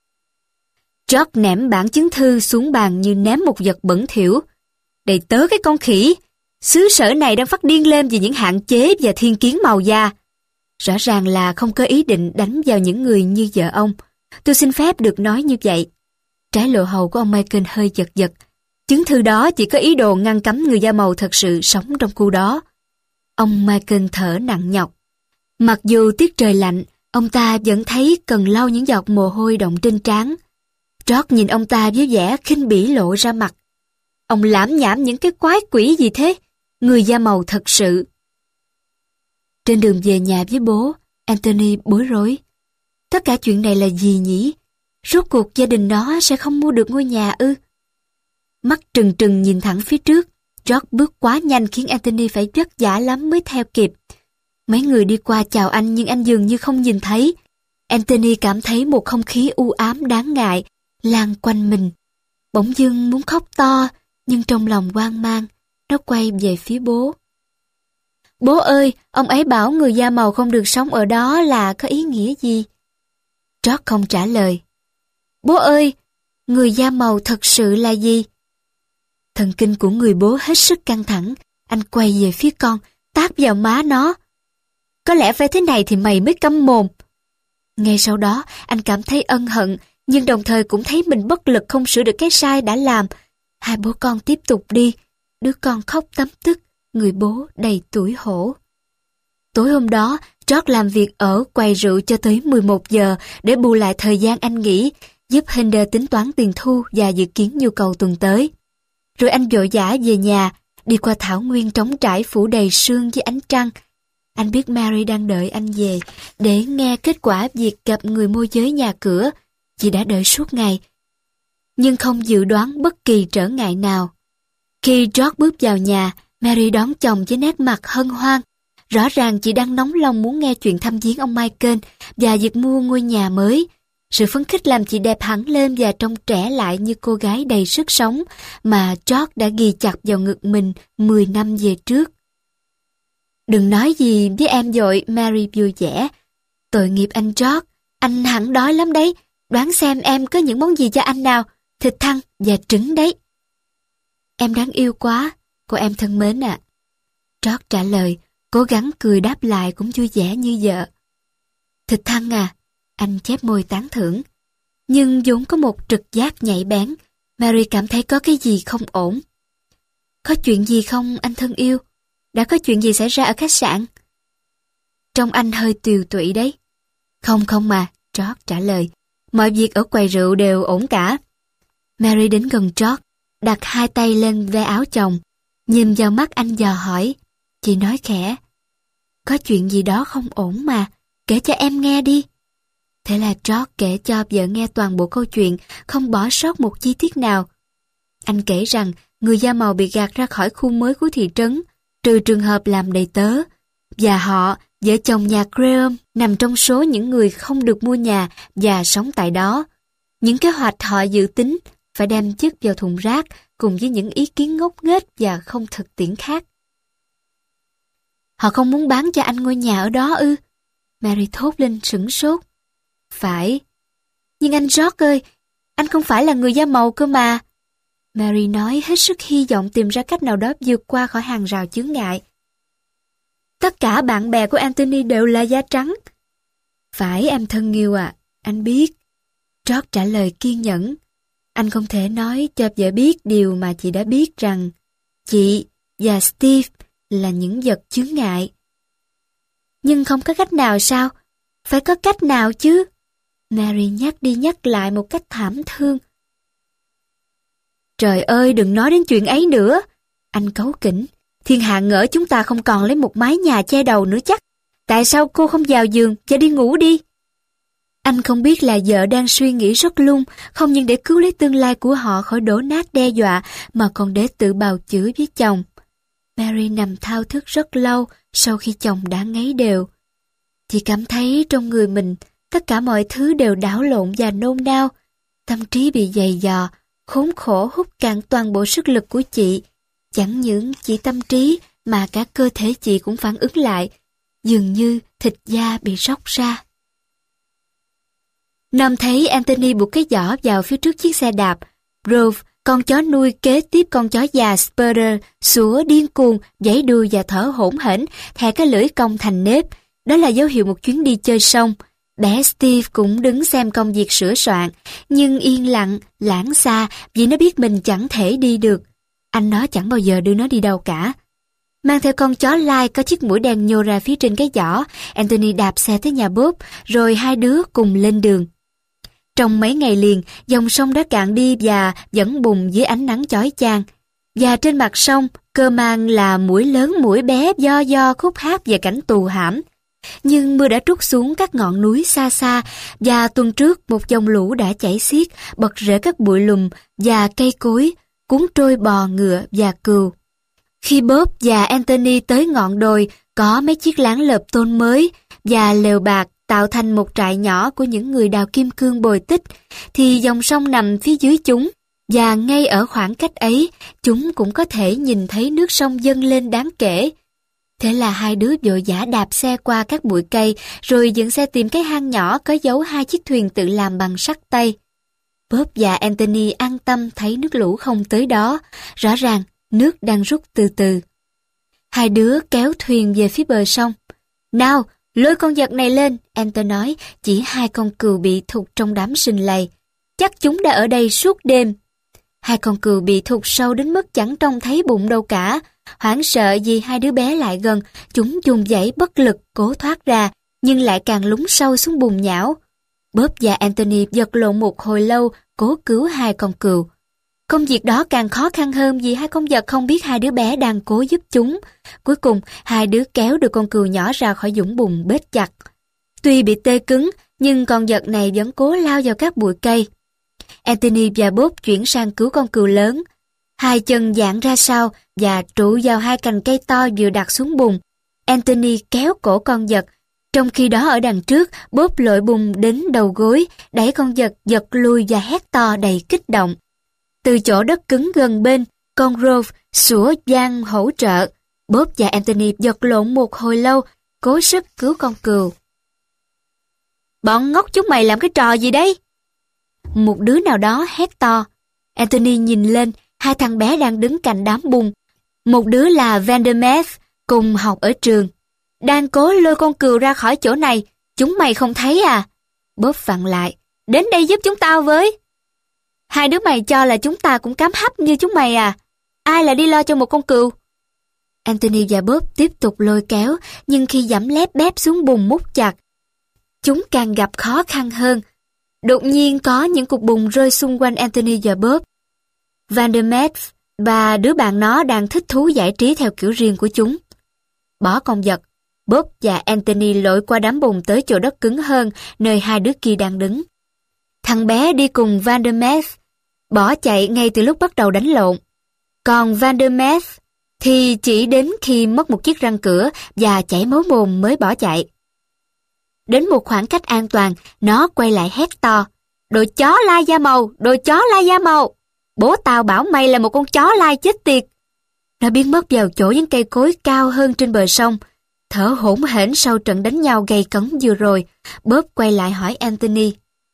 George ném bản chứng thư xuống bàn như ném một vật bẩn thỉu. Đầy tớ cái con khỉ! Xứ sở này đang phát điên lên vì những hạn chế và thiên kiến màu da. Rõ ràng là không có ý định đánh vào những người như vợ ông. Tôi xin phép được nói như vậy. Trái lộ hầu của ông Michael hơi giật giật. Chứng thư đó chỉ có ý đồ ngăn cấm người da màu thật sự sống trong khu đó. Ông Michael thở nặng nhọc. Mặc dù tiết trời lạnh, ông ta vẫn thấy cần lau những giọt mồ hôi đọng trên trán. George nhìn ông ta với vẻ khinh bỉ lộ ra mặt. Ông lảm nhảm những cái quái quỷ gì thế? Người da màu thật sự. Trên đường về nhà với bố, Anthony bối rối. Tất cả chuyện này là gì nhỉ? Rốt cuộc gia đình nó sẽ không mua được ngôi nhà ư? Mắt trừng trừng nhìn thẳng phía trước, George bước quá nhanh khiến Anthony phải vất vả lắm mới theo kịp. Mấy người đi qua chào anh nhưng anh dường như không nhìn thấy. Anthony cảm thấy một không khí u ám đáng ngại lan quanh mình. Bỗng dưng muốn khóc to, nhưng trong lòng hoang mang, nó quay về phía bố. Bố ơi, ông ấy bảo người da màu không được sống ở đó là có ý nghĩa gì? George không trả lời. Bố ơi, người da màu thật sự là gì? Thần kinh của người bố hết sức căng thẳng, anh quay về phía con, tát vào má nó. Có lẽ phải thế này thì mày mới câm mồm. Ngay sau đó, anh cảm thấy ân hận, nhưng đồng thời cũng thấy mình bất lực không sửa được cái sai đã làm. Hai bố con tiếp tục đi, đứa con khóc tấm tức, người bố đầy tủi hổ. Tối hôm đó, George làm việc ở quầy rượu cho tới mười một giờ để bù lại thời gian anh nghỉ, giúp Hinder tính toán tiền thu và dự kiến nhu cầu tuần tới. Rồi anh vội vã về nhà, đi qua thảo nguyên trống trải phủ đầy sương với ánh trăng. Anh biết Mary đang đợi anh về để nghe kết quả việc gặp người môi giới nhà cửa. Chị đã đợi suốt ngày, nhưng không dự đoán bất kỳ trở ngại nào. Khi George bước vào nhà, Mary đón chồng với nét mặt hân hoan. Rõ ràng chị đang nóng lòng muốn nghe chuyện thăm viếng ông Michael và việc mua ngôi nhà mới. Sự phấn khích làm chị đẹp hẳn lên và trông trẻ lại như cô gái đầy sức sống mà George đã ghi chặt vào ngực mình mười năm về trước. Đừng nói gì với em vội, Mary vui vẻ. Tội nghiệp anh George, anh hẳn đói lắm đấy. Đoán xem em có những món gì cho anh nào, thịt thăn và trứng đấy. Em đáng yêu quá, cô em thân mến ạ. À. George trả lời, cố gắng cười đáp lại cũng vui vẻ như vợ. Thịt thăn à? Anh chép môi tán thưởng. Nhưng vốn có một trực giác nhạy bén, Mary cảm thấy có cái gì không ổn. Có chuyện gì không anh thân yêu? Đã có chuyện gì xảy ra ở khách sạn? Trông anh hơi tiều tụy đấy. Không không mà, George trả lời. Mọi việc ở quầy rượu đều ổn cả. Mary đến gần George, đặt hai tay lên ve áo chồng, nhìn vào mắt anh dò hỏi. Chị nói khẽ, có chuyện gì đó không ổn mà, kể cho em nghe đi. Thế là George kể cho vợ nghe toàn bộ câu chuyện, không bỏ sót một chi tiết nào. Anh kể rằng người da màu bị gạt ra khỏi khu mới của thị trấn, trừ trường hợp làm đầy tớ, và họ, vợ chồng nhà Graham, nằm trong số những người không được mua nhà và sống tại đó. Những kế hoạch họ dự tính phải đem chất vào thùng rác cùng với những ý kiến ngốc nghếch và không thực tiễn khác. Họ không muốn bán cho anh ngôi nhà ở đó ư? Mary thốt lên sửng sốt. Phải. Nhưng anh George ơi, anh không phải là người da màu cơ mà. Mary nói hết sức hy vọng tìm ra cách nào đó vượt qua khỏi hàng rào chướng ngại. Tất cả bạn bè của Anthony đều là da trắng. Phải em thân yêu à, anh biết. George trả lời kiên nhẫn. Anh không thể nói cho vợ biết điều mà chị đã biết rằng chị và Steve là những vật chướng ngại. Nhưng không có cách nào sao? Phải có cách nào chứ? Mary nhắc đi nhắc lại một cách thảm thương. Trời ơi, đừng nói đến chuyện ấy nữa. Anh cáu kỉnh. Thiên hạ ngỡ chúng ta không còn lấy một mái nhà che đầu nữa chắc. Tại sao cô không vào giường và đi ngủ đi? Anh không biết là vợ đang suy nghĩ rất lung, không những để cứu lấy tương lai của họ khỏi đổ nát đe dọa, mà còn để tự bào chữa với chồng. Mary nằm thao thức rất lâu sau khi chồng đã ngáy đều. Chị cảm thấy trong người mình tất cả mọi thứ đều đảo lộn và nôn nao. Tâm trí bị dày dò, khốn khổ hút cạn toàn bộ sức lực của chị. Chẳng những chỉ tâm trí mà cả cơ thể chị cũng phản ứng lại, dường như thịt da bị róc ra. Nam thấy Anthony buộc cái giỏ vào phía trước chiếc xe đạp. Rove, con chó nuôi kế tiếp con chó già Spurter, sủa điên cuồng, giãy đuôi và thở hổn hển, thè cái lưỡi cong thành nếp. Đó là dấu hiệu một chuyến đi chơi xong. Bé Steve cũng đứng xem công việc sửa soạn, nhưng yên lặng, lãng xa vì nó biết mình chẳng thể đi được. Anh nó chẳng bao giờ đưa nó đi đâu cả. Mang theo con chó lai có chiếc mũi đen nhô ra phía trên cái giỏ, Anthony đạp xe tới nhà Bob, rồi hai đứa cùng lên đường. Trong mấy ngày liền, dòng sông đã cạn đi và vẫn bùng dưới ánh nắng chói chang. Và trên mặt sông, cơ mang là mũi lớn mũi bé do do khúc hát về cảnh tù hãm. Nhưng mưa đã trút xuống các ngọn núi xa xa, và tuần trước một dòng lũ đã chảy xiết, bật rễ các bụi lùm và cây cối, cuốn trôi bò, ngựa và cừu. Khi Bob và Anthony tới ngọn đồi, có mấy chiếc lán lợp tôn mới và lều bạc tạo thành một trại nhỏ của những người đào kim cương bồi tích, thì dòng sông nằm phía dưới chúng, và ngay ở khoảng cách ấy, chúng cũng có thể nhìn thấy nước sông dâng lên đáng kể. Thế là hai đứa vội vã đạp xe qua các bụi cây, rồi dựng xe tìm cái hang nhỏ có dấu hai chiếc thuyền tự làm bằng sắt tay. Bob và Anthony an tâm thấy nước lũ không tới đó, rõ ràng nước đang rút từ từ. Hai đứa kéo thuyền về phía bờ sông. Nào, lôi con vật này lên, Anthony nói, chỉ hai con cừu bị thụt trong đám sình lầy. Chắc chúng đã ở đây suốt đêm. Hai con cừu bị thụt sâu đến mức chẳng trông thấy bụng đâu cả. Hoảng sợ vì hai đứa bé lại gần, chúng dùng dãy bất lực cố thoát ra, nhưng lại càng lún sâu xuống bùn nhão. Bob và Anthony vật lộn một hồi lâu, cố cứu hai con cừu. Công việc đó càng khó khăn hơn vì hai con vật không biết hai đứa bé đang cố giúp chúng. Cuối cùng, hai đứa kéo được con cừu nhỏ ra khỏi dũng bùn bết chặt. Tuy bị tê cứng, nhưng con vật này vẫn cố lao vào các bụi cây. Anthony và Bob chuyển sang cứu con cừu lớn. Hai chân dạn ra sau và trụ vào hai cành cây to vừa đặt xuống bùn. Anthony kéo cổ con vật. Trong khi đó ở đằng trước, Bob lội bùn đến đầu gối, đẩy con vật giật lui và hét to đầy kích động. Từ chỗ đất cứng gần bên, con Rove sủa vang hỗ trợ. Bob và Anthony vật lộn một hồi lâu, cố sức cứu con cừu. Bọn ngốc chúng mày làm cái trò gì đấy? Một đứa nào đó hét to. Anthony nhìn lên, hai thằng bé đang đứng cạnh đám bùn. Một đứa là Vandermeer, cùng học ở trường. Đang cố lôi con cừu ra khỏi chỗ này, chúng mày không thấy à? Bob vặn lại. Đến đây giúp chúng tao với. Hai đứa mày cho là chúng ta cũng cám hấp như chúng mày à? Ai là đi lo cho một con cừu? Anthony và Bob tiếp tục lôi kéo, nhưng khi giẫm lép bép xuống bùn mút chặt, chúng càng gặp khó khăn hơn. Đột nhiên có những cục bùn rơi xung quanh Anthony và Bob. Vandermeer và đứa bạn nó đang thích thú giải trí theo kiểu riêng của chúng. Bỏ con vật, Bob và Anthony lội qua đám bùn tới chỗ đất cứng hơn, nơi hai đứa kia đang đứng. Thằng bé đi cùng Vandermeer bỏ chạy ngay từ lúc bắt đầu đánh lộn. Còn Vandermeer thì chỉ đến khi mất một chiếc răng cửa và chảy máu mồm mới bỏ chạy. Đến một khoảng cách an toàn, nó quay lại hét to. Đồ chó lai da màu, đồ chó lai da màu. Bố tao bảo mày là một con chó lai chết tiệt. Nó biến mất vào chỗ những cây cối cao hơn trên bờ sông. Thở hổn hển sau trận đánh nhau gay cấn vừa rồi, Bob quay lại hỏi Anthony.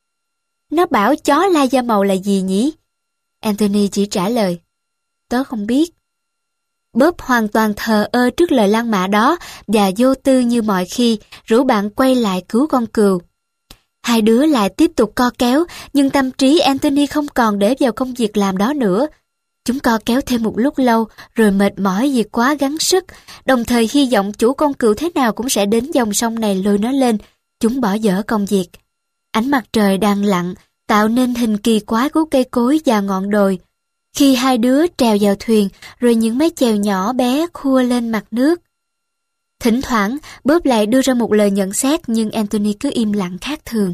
Nó bảo chó lai da màu là gì nhỉ? Anthony chỉ trả lời. Tớ không biết. Bob hoàn toàn thờ ơ trước lời lan mạ đó và vô tư như mọi khi, rủ bạn quay lại cứu con cừu. Hai đứa lại tiếp tục co kéo, nhưng tâm trí Anthony không còn để vào công việc làm đó nữa. Chúng co kéo thêm một lúc lâu, rồi mệt mỏi vì quá gắng sức, đồng thời hy vọng chủ con cừu thế nào cũng sẽ đến dòng sông này lôi nó lên. Chúng bỏ dở công việc. Ánh mặt trời đang lặn, tạo nên hình kỳ quái của cây cối và ngọn đồi. Khi hai đứa trèo vào thuyền, rồi những mái chèo nhỏ bé khua lên mặt nước. Thỉnh thoảng, Bob lại đưa ra một lời nhận xét, nhưng Anthony cứ im lặng khác thường.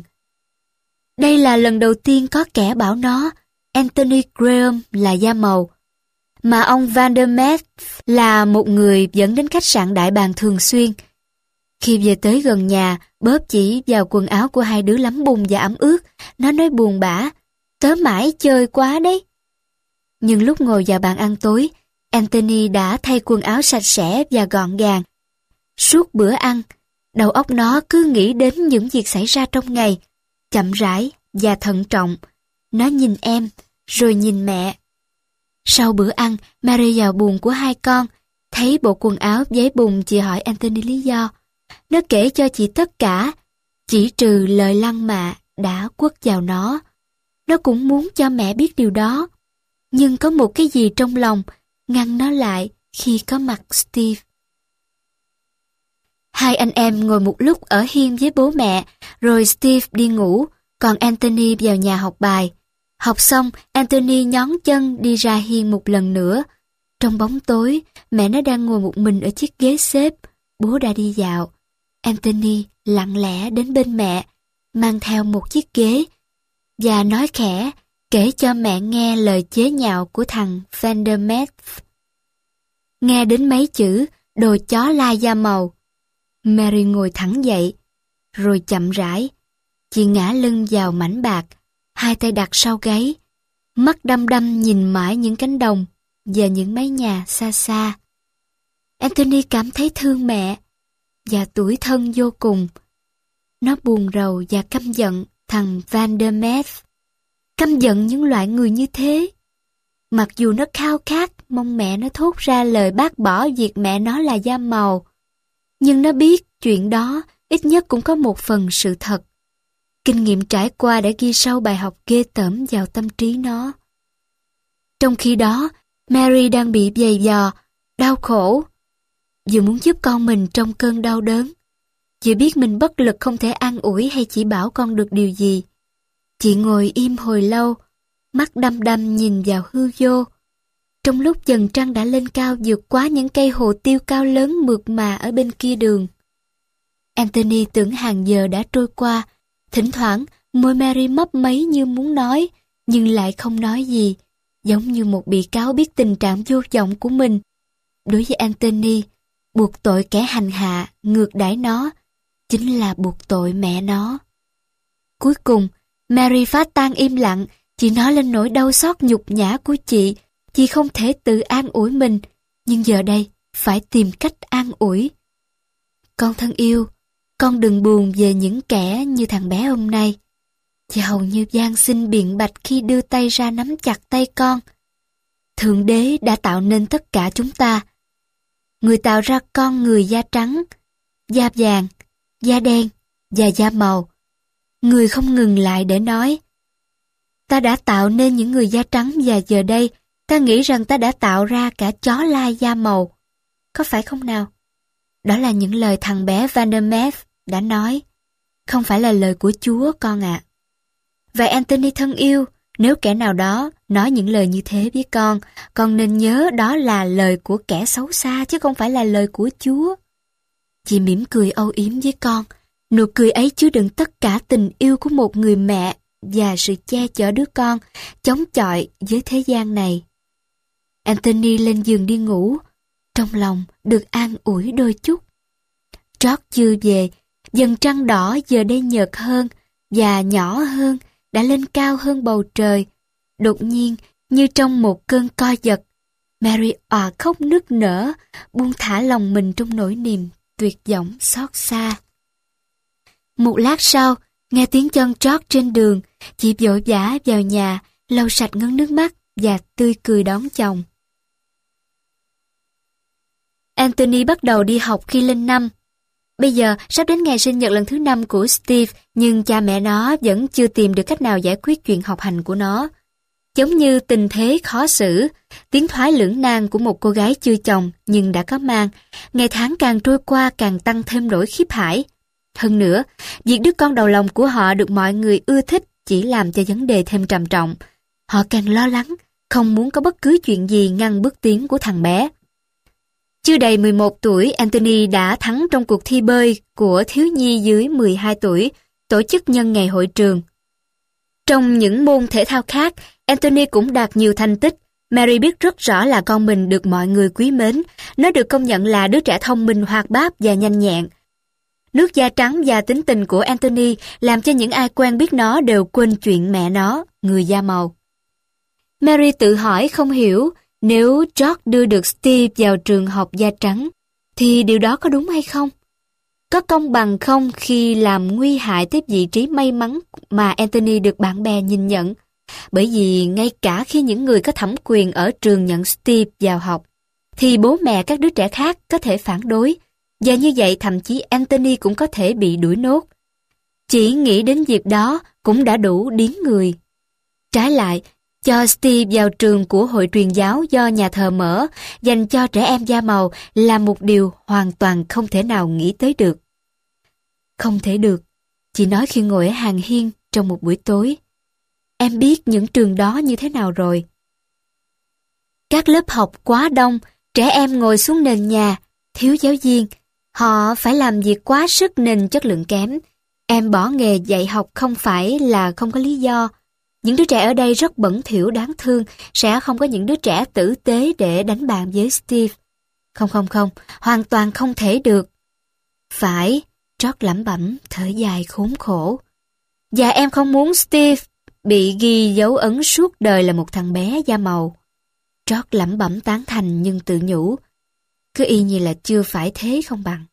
Đây là lần đầu tiên có kẻ bảo nó, Anthony Graham là da màu, mà ông Vandermeer là một người dẫn đến khách sạn Đại Bàng thường xuyên. Khi về tới gần nhà, Bob chỉ vào quần áo của hai đứa lấm bùn và ẩm ướt. Nó nói buồn bã. tớ mãi chơi quá đấy. Nhưng lúc ngồi vào bàn ăn tối, Anthony đã thay quần áo sạch sẽ và gọn gàng. Suốt bữa ăn, đầu óc nó cứ nghĩ đến những việc xảy ra trong ngày, chậm rãi và thận trọng. Nó nhìn em, rồi nhìn mẹ. Sau bữa ăn, Mary vào buồng của hai con, thấy bộ quần áo giấy bùn, chị hỏi Anthony lý do. Nó kể cho chị tất cả, chỉ trừ lời lăng mạ đã quất vào nó. Nó cũng muốn cho mẹ biết điều đó, nhưng có một cái gì trong lòng ngăn nó lại khi có mặt Steve. Hai anh em ngồi một lúc ở hiên với bố mẹ, rồi Steve đi ngủ, còn Anthony vào nhà học bài. Học xong, Anthony nhón chân đi ra hiên một lần nữa. Trong bóng tối, mẹ nó đang ngồi một mình ở chiếc ghế xếp, bố đã đi dạo. Anthony lặng lẽ đến bên mẹ, mang theo một chiếc ghế, và nói khẽ, kể cho mẹ nghe lời chế nhạo của thằng Vandermeer. Nghe đến mấy chữ, đồ chó la da màu. Mary ngồi thẳng dậy, rồi chậm rãi. Chị ngã lưng vào mảnh bạc, hai tay đặt sau gáy, mắt đăm đăm nhìn mãi những cánh đồng và những mái nhà xa xa. Anthony cảm thấy thương mẹ và tủi thân vô cùng. Nó buồn rầu và căm giận thằng Vandermeer. Căm giận những loại người như thế. Mặc dù nó khao khát mong mẹ nó thốt ra lời bác bỏ việc mẹ nó là da màu, nhưng nó biết chuyện đó ít nhất cũng có một phần sự thật. Kinh nghiệm trải qua đã ghi sâu bài học ghê tởm vào tâm trí nó. Trong khi đó, Mary đang bị giày vò, đau khổ. Vừa muốn giúp con mình trong cơn đau đớn, vừa biết mình bất lực không thể an ủi hay chỉ bảo con được điều gì. Chị ngồi im hồi lâu, mắt đăm đăm nhìn vào hư vô. Trong lúc dần trăng đã lên cao vượt quá những cây hồ tiêu cao lớn mượt mà ở bên kia đường. Anthony tưởng hàng giờ đã trôi qua. Thỉnh thoảng, môi Mary mấp máy như muốn nói, nhưng lại không nói gì, giống như một bị cáo biết tình trạng vô vọng của mình. Đối với Anthony, buộc tội kẻ hành hạ, ngược đãi nó, chính là buộc tội mẹ nó. Cuối cùng, Mary phá tan im lặng, chị nói lên nỗi đau xót nhục nhã của chị. Chị không thể tự an ủi mình, nhưng giờ đây phải tìm cách an ủi. Con thân yêu, con đừng buồn về những kẻ như thằng bé hôm nay. Chị hầu như van xin biện bạch khi đưa tay ra nắm chặt tay con. Thượng Đế đã tạo nên tất cả chúng ta. Người tạo ra con người da trắng, da vàng, da đen và da màu. Người không ngừng lại để nói, ta đã tạo nên những người da trắng và giờ đây ta nghĩ rằng ta đã tạo ra cả chó lai da màu. Có phải không nào? Đó là những lời thằng bé Vandermeer đã nói, không phải là lời của Chúa con ạ. À. Vậy Anthony thân yêu, nếu kẻ nào đó nói những lời như thế với con, con nên nhớ đó là lời của kẻ xấu xa chứ không phải là lời của Chúa. Chị mỉm cười âu yếm với con, nụ cười ấy chứa đựng tất cả tình yêu của một người mẹ và sự che chở đứa con, chống chọi với thế gian này. Anthony lên giường đi ngủ, trong lòng được an ủi đôi chút. George chưa về, dần trăng đỏ giờ đây nhợt hơn và nhỏ hơn, đã lên cao hơn bầu trời. Đột nhiên, như trong một cơn co giật, Mary òa khóc nức nở, buông thả lòng mình trong nỗi niềm tuyệt vọng xót xa. Một lát sau, nghe tiếng chân George trên đường, chị vội vã vào nhà, lau sạch ngấn nước mắt và tươi cười đón chồng. Anthony bắt đầu đi học khi lên năm. Bây giờ sắp đến ngày sinh nhật lần thứ năm của Steve, nhưng cha mẹ nó vẫn chưa tìm được cách nào giải quyết chuyện học hành của nó. Giống như tình thế khó xử, tiến thoái lưỡng nan của một cô gái chưa chồng nhưng đã có mang, ngày tháng càng trôi qua càng tăng thêm nỗi khiếp hãi. Hơn nữa, việc đứa con đầu lòng của họ được mọi người ưa thích chỉ làm cho vấn đề thêm trầm trọng. Họ càng lo lắng, không muốn có bất cứ chuyện gì ngăn bước tiến của thằng bé. Chưa đầy mười một tuổi, Anthony đã thắng trong cuộc thi bơi của thiếu nhi dưới mười hai tuổi, tổ chức nhân ngày hội trường. Trong những môn thể thao khác, Anthony cũng đạt nhiều thành tích. Mary biết rất rõ là con mình được mọi người quý mến. Nó được công nhận là đứa trẻ thông minh, hoạt bát và nhanh nhẹn. Nước da trắng và tính tình của Anthony làm cho những ai quen biết nó đều quên chuyện mẹ nó, người da màu. Mary tự hỏi không hiểu, nếu George đưa được Steve vào trường học da trắng, thì điều đó có đúng hay không? Có công bằng không khi làm nguy hại tới vị trí may mắn mà Anthony được bạn bè nhìn nhận? Bởi vì ngay cả khi những người có thẩm quyền ở trường nhận Steve vào học, thì bố mẹ các đứa trẻ khác có thể phản đối, và như vậy thậm chí Anthony cũng có thể bị đuổi nốt. Chỉ nghĩ đến việc đó cũng đã đủ điếng người. Trái lại, cho Steve vào trường của hội truyền giáo do nhà thờ mở dành cho trẻ em da màu là một điều hoàn toàn không thể nào nghĩ tới được. Không thể được, chị nói khi ngồi ở hàng hiên trong một buổi tối. Em biết những trường đó như thế nào rồi. Các lớp học quá đông, trẻ em ngồi xuống nền nhà, thiếu giáo viên. Họ phải làm việc quá sức nên chất lượng kém. Em bỏ nghề dạy học không phải là không có lý do. Những đứa trẻ ở đây rất bẩn thỉu đáng thương, sẽ không có những đứa trẻ tử tế để đánh bạn với Steve. Không không không, hoàn toàn không thể được. Phải, George lẩm bẩm, thở dài khốn khổ. Và em không muốn Steve bị ghi dấu ấn suốt đời là một thằng bé da màu. George lẩm bẩm tán thành nhưng tự nhủ, cứ y như là chưa phải thế không bằng.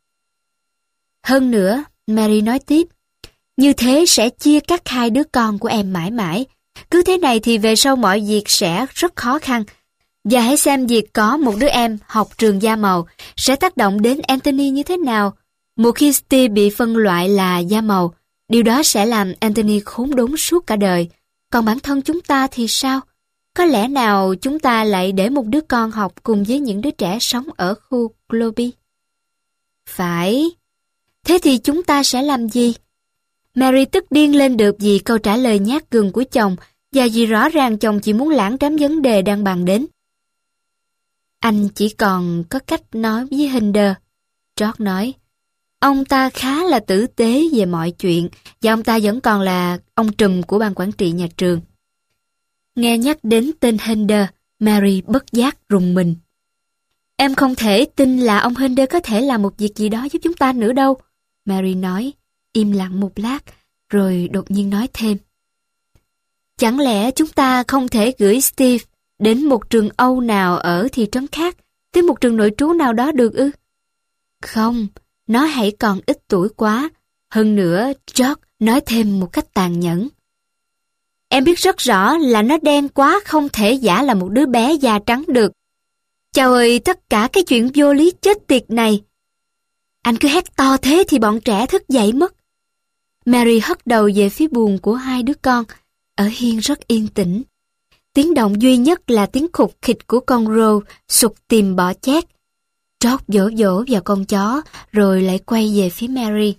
Hơn nữa, Mary nói tiếp, như thế sẽ chia cắt hai đứa con của em mãi mãi. Cứ thế này thì về sau mọi việc sẽ rất khó khăn. Và hãy xem việc có một đứa em học trường da màu sẽ tác động đến Anthony như thế nào. Một khi Steve bị phân loại là da màu, điều đó sẽ làm Anthony khốn đốn suốt cả đời. Còn bản thân chúng ta thì sao? Có lẽ nào chúng ta lại để một đứa con học cùng với những đứa trẻ sống ở khu Globy? Phải. Thế thì chúng ta sẽ làm gì? Mary tức điên lên được vì câu trả lời nhát gừng của chồng và vì rõ ràng chồng chỉ muốn lãng tránh vấn đề đang bàn đến. Anh chỉ còn có cách nói với Hinder, George nói. Ông ta khá là tử tế về mọi chuyện và ông ta vẫn còn là ông trùm của ban quản trị nhà trường. Nghe nhắc đến tên Hinder, Mary bất giác rùng mình. Em không thể tin là ông Hinder có thể làm một việc gì đó giúp chúng ta nữa đâu, Mary nói, im lặng một lát, rồi đột nhiên nói thêm. Chẳng lẽ chúng ta không thể gửi Steve đến một trường Âu nào ở thị trấn khác, tới một trường nội trú nào đó được ư? Không, nó hãy còn ít tuổi quá. Hơn nữa, George nói thêm một cách tàn nhẫn. Em biết rất rõ là nó đen quá không thể giả là một đứa bé da trắng được. Chào ơi, tất cả cái chuyện vô lý chết tiệt này. Anh cứ hét to thế thì bọn trẻ thức dậy mất. Mary hất đầu về phía buồng của hai đứa con. Ở hiên rất yên tĩnh. Tiếng động duy nhất là tiếng khục khịch của con rô sụt tìm bỏ chét. George dỗ dỗ vào con chó rồi lại quay về phía Mary.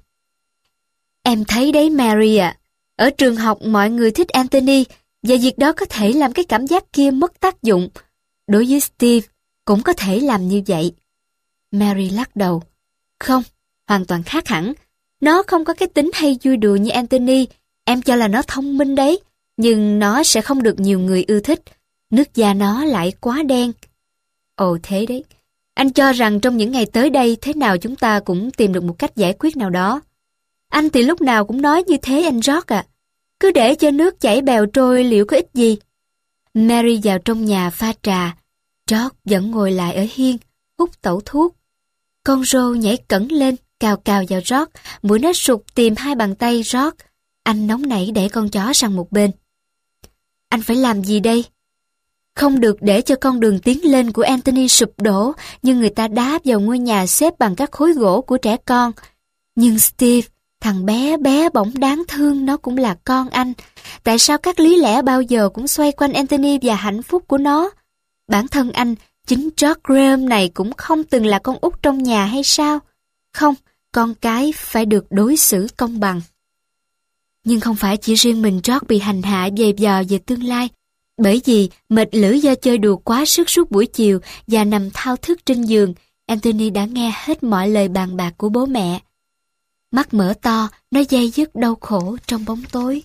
Em thấy đấy Mary ạ, à, ở trường học mọi người thích Anthony và việc đó có thể làm cái cảm giác kia mất tác dụng. Đối với Steve cũng có thể làm như vậy. Mary lắc đầu. Không, hoàn toàn khác hẳn. Nó không có cái tính hay vui đùa như Anthony. Em cho là nó thông minh đấy, nhưng nó sẽ không được nhiều người ưa thích. Nước da nó lại quá đen. Ồ thế đấy. Anh cho rằng trong những ngày tới đây thế nào chúng ta cũng tìm được một cách giải quyết nào đó. Anh thì lúc nào cũng nói như thế anh George ạ. À. Cứ để cho nước chảy bèo trôi liệu có ích gì. Mary vào trong nhà pha trà. George vẫn ngồi lại ở hiên, hút tẩu thuốc. Con rô nhảy cẩn lên, cào cào vào George, mũi nó sụt tìm hai bàn tay George. Anh nóng nảy đẩy con chó sang một bên. Anh phải làm gì đây? Không được để cho con đường tiến lên của Anthony sụp đổ như người ta đá vào ngôi nhà xếp bằng các khối gỗ của trẻ con. Nhưng Steve, thằng bé bé bỏng đáng thương, nó cũng là con anh. Tại sao các lý lẽ bao giờ cũng xoay quanh Anthony và hạnh phúc của nó? Bản thân anh, chính George Graham này cũng không từng là con út trong nhà hay sao? Không, con cái phải được đối xử công bằng. Nhưng không phải chỉ riêng mình George bị hành hạ dày dò về tương lai. Bởi vì mệt lử do chơi đùa quá sức suốt buổi chiều và nằm thao thức trên giường, Anthony đã nghe hết mọi lời bàn bạc của bố mẹ. Mắt mở to, nó day dứt đau khổ trong bóng tối.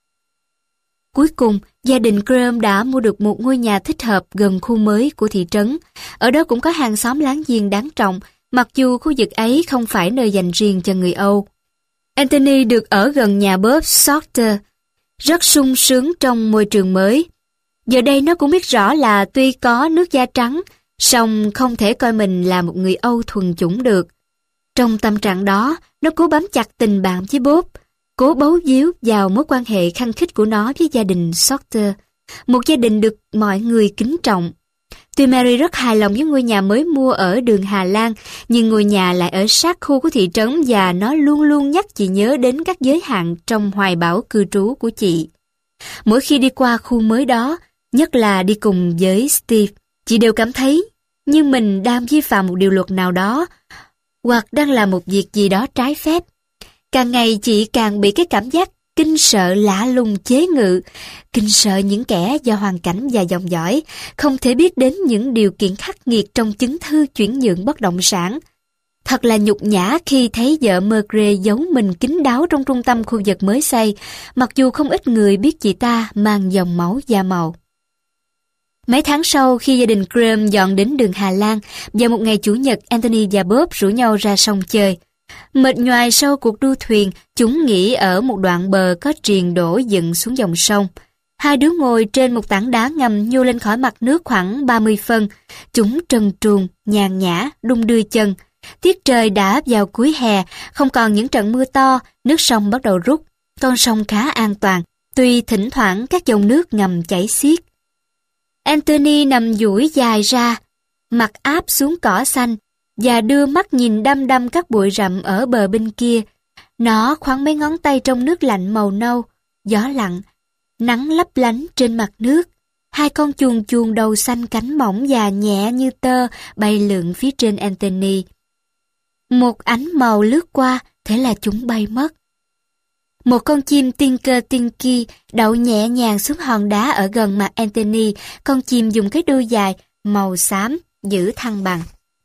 Cuối cùng, gia đình Graham đã mua được một ngôi nhà thích hợp gần khu mới của thị trấn. Ở đó cũng có hàng xóm láng giềng đáng trọng mặc dù khu vực ấy không phải nơi dành riêng cho người Âu. Anthony được ở gần nhà Bob Shorter, rất sung sướng trong môi trường mới. Giờ đây nó cũng biết rõ là tuy có nước da trắng, song không thể coi mình là một người Âu thuần chủng được. Trong tâm trạng đó, nó cố bám chặt tình bạn với Bob, cố bấu víu vào mối quan hệ khăng khít của nó với gia đình Shorter, một gia đình được mọi người kính trọng. Tuy Mary rất hài lòng với ngôi nhà mới mua ở đường Hà Lan, nhưng ngôi nhà lại ở sát khu của thị trấn và nó luôn luôn nhắc chị nhớ đến các giới hạn trong hoài bão cư trú của chị. Mỗi khi đi qua khu mới đó, nhất là đi cùng với Steve, chị đều cảm thấy như mình đang vi phạm một điều luật nào đó, hoặc đang làm một việc gì đó trái phép. Càng ngày chị càng bị cái cảm giác kinh sợ lạ lùng chế ngự, kinh sợ những kẻ do hoàn cảnh và dòng dõi, không thể biết đến những điều kiện khắc nghiệt trong chứng thư chuyển nhượng bất động sản. Thật là nhục nhã khi thấy vợ Murray giấu mình kín đáo trong trung tâm khu vực mới xây, mặc dù không ít người biết chị ta mang dòng máu da màu. Mấy tháng sau, khi gia đình Graham dọn đến đường Hà Lan, vào một ngày Chủ nhật, Anthony và Bob rủ nhau ra sông chơi. Mệt nhoài sau cuộc đua thuyền, chúng nghỉ ở một đoạn bờ có triền đổ dựng xuống dòng sông. Hai đứa ngồi trên một tảng đá ngầm nhô lên khỏi mặt nước khoảng ba mươi phân. Chúng trần truồng, nhàn nhã, đung đưa chân. Tiết trời đã vào cuối hè, không còn những trận mưa to, nước sông bắt đầu rút. Con sông khá an toàn, tuy thỉnh thoảng các dòng nước ngầm chảy xiết. Anthony nằm duỗi dài ra, mặt áp xuống cỏ xanh, và đưa mắt nhìn đăm đăm các bụi rậm ở bờ bên kia. Nó khoắn mấy ngón tay trong nước lạnh màu nâu, gió lặng, nắng lấp lánh trên mặt nước. Hai con chuồn chuồn đầu xanh cánh mỏng và nhẹ như tơ bay lượn phía trên Anthony. Một ánh màu lướt qua, thế là chúng bay mất. Một con chim Tinker Tinky đậu nhẹ nhàng xuống hòn đá ở gần mặt Anthony. Con chim dùng cái đuôi dài, màu xám, giữ thăng bằng.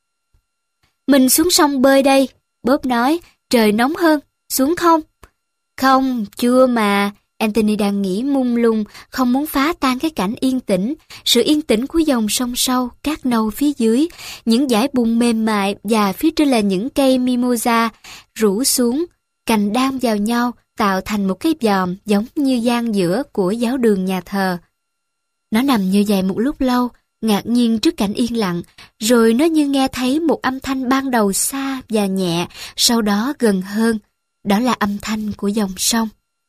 Mình xuống sông bơi đây, Bob nói, trời nóng hơn, xuống không? Không, chưa mà, Anthony đang nghĩ mông lung, không muốn phá tan cái cảnh yên tĩnh, sự yên tĩnh của dòng sông sâu, cát nâu phía dưới, những dải bùn mềm mại và phía trên là những cây mimosa rủ xuống, cành đan vào nhau, tạo thành một cái vòm giống như gian giữa của giáo đường nhà thờ. Nó nằm như vậy một lúc lâu, ngạc nhiên trước cảnh yên lặng, rồi nó như nghe thấy một âm thanh ban đầu xa và nhẹ, sau đó gần hơn. Đó là âm thanh của dòng sông.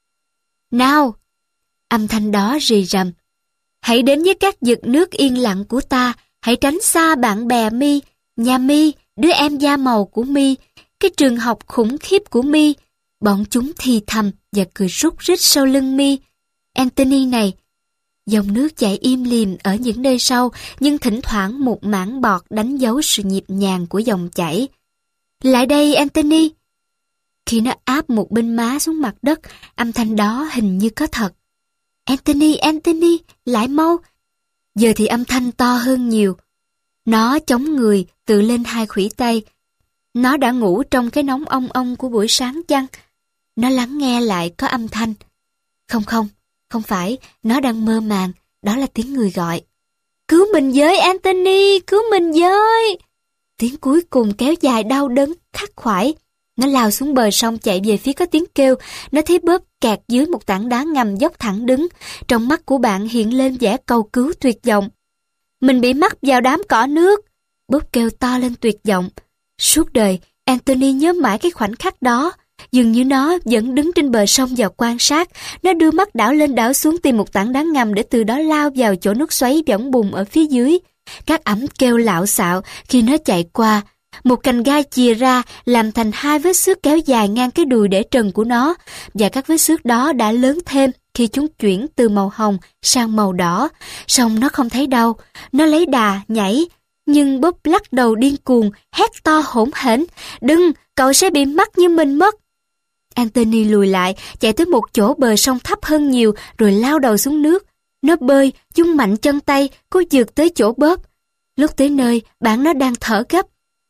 Nào! Âm thanh đó rì rầm. Hãy đến với các vực nước yên lặng của ta, hãy tránh xa bạn bè Mi, nhà Mi, đứa em da màu của Mi, cái trường học khủng khiếp của Mi. Bọn chúng thì thầm và cười rúc rít sau lưng Mi. Anthony này, dòng nước chảy im lìm ở những nơi sâu, nhưng thỉnh thoảng một mảng bọt đánh dấu sự nhịp nhàng của dòng chảy. Lại đây Anthony! Khi nó áp một bên má xuống mặt đất, âm thanh đó hình như có thật. Anthony, Anthony, lại mau! Giờ thì âm thanh to hơn nhiều. Nó chống người, tự lên hai khuỷu tay. Nó đã ngủ trong cái nóng ong ong của buổi sáng chăng? Nó lắng nghe lại có âm thanh. Không không, không phải, nó đang mơ màng, đó là tiếng người gọi. Cứu mình với Anthony, cứu mình với! Tiếng cuối cùng kéo dài đau đớn, khắc khoải. Nó lao xuống bờ sông chạy về phía có tiếng kêu, nó thấy Bob kẹt dưới một tảng đá ngầm dốc thẳng đứng. Trong mắt của bạn hiện lên vẻ cầu cứu tuyệt vọng. Mình bị mắc vào đám cỏ nước. Bob kêu to lên tuyệt vọng. Suốt đời, Anthony nhớ mãi cái khoảnh khắc đó. Dường như nó vẫn đứng trên bờ sông và quan sát. Nó đưa mắt đảo lên đảo xuống tìm một tảng đá ngầm để từ đó lao vào chỗ nước xoáy võng bùng ở phía dưới. Các ẩm kêu lạo xạo khi nó chạy qua. Một cành gai chìa ra làm thành hai vết xước kéo dài ngang cái đùi để trần của nó, và các vết xước đó đã lớn thêm khi chúng chuyển từ màu hồng sang màu đỏ. Song nó không thấy đau, nó lấy đà nhảy, nhưng Bob lắc đầu điên cuồng, hét to hỗn hển, đừng, cậu sẽ bị mắc như mình mất. Anthony lùi lại, chạy tới một chỗ bờ sông thấp hơn nhiều, rồi lao đầu xuống nước. Nó bơi, dung mạnh chân tay, cố vượt tới chỗ Bob. Lúc tới nơi, bạn nó đang thở gấp.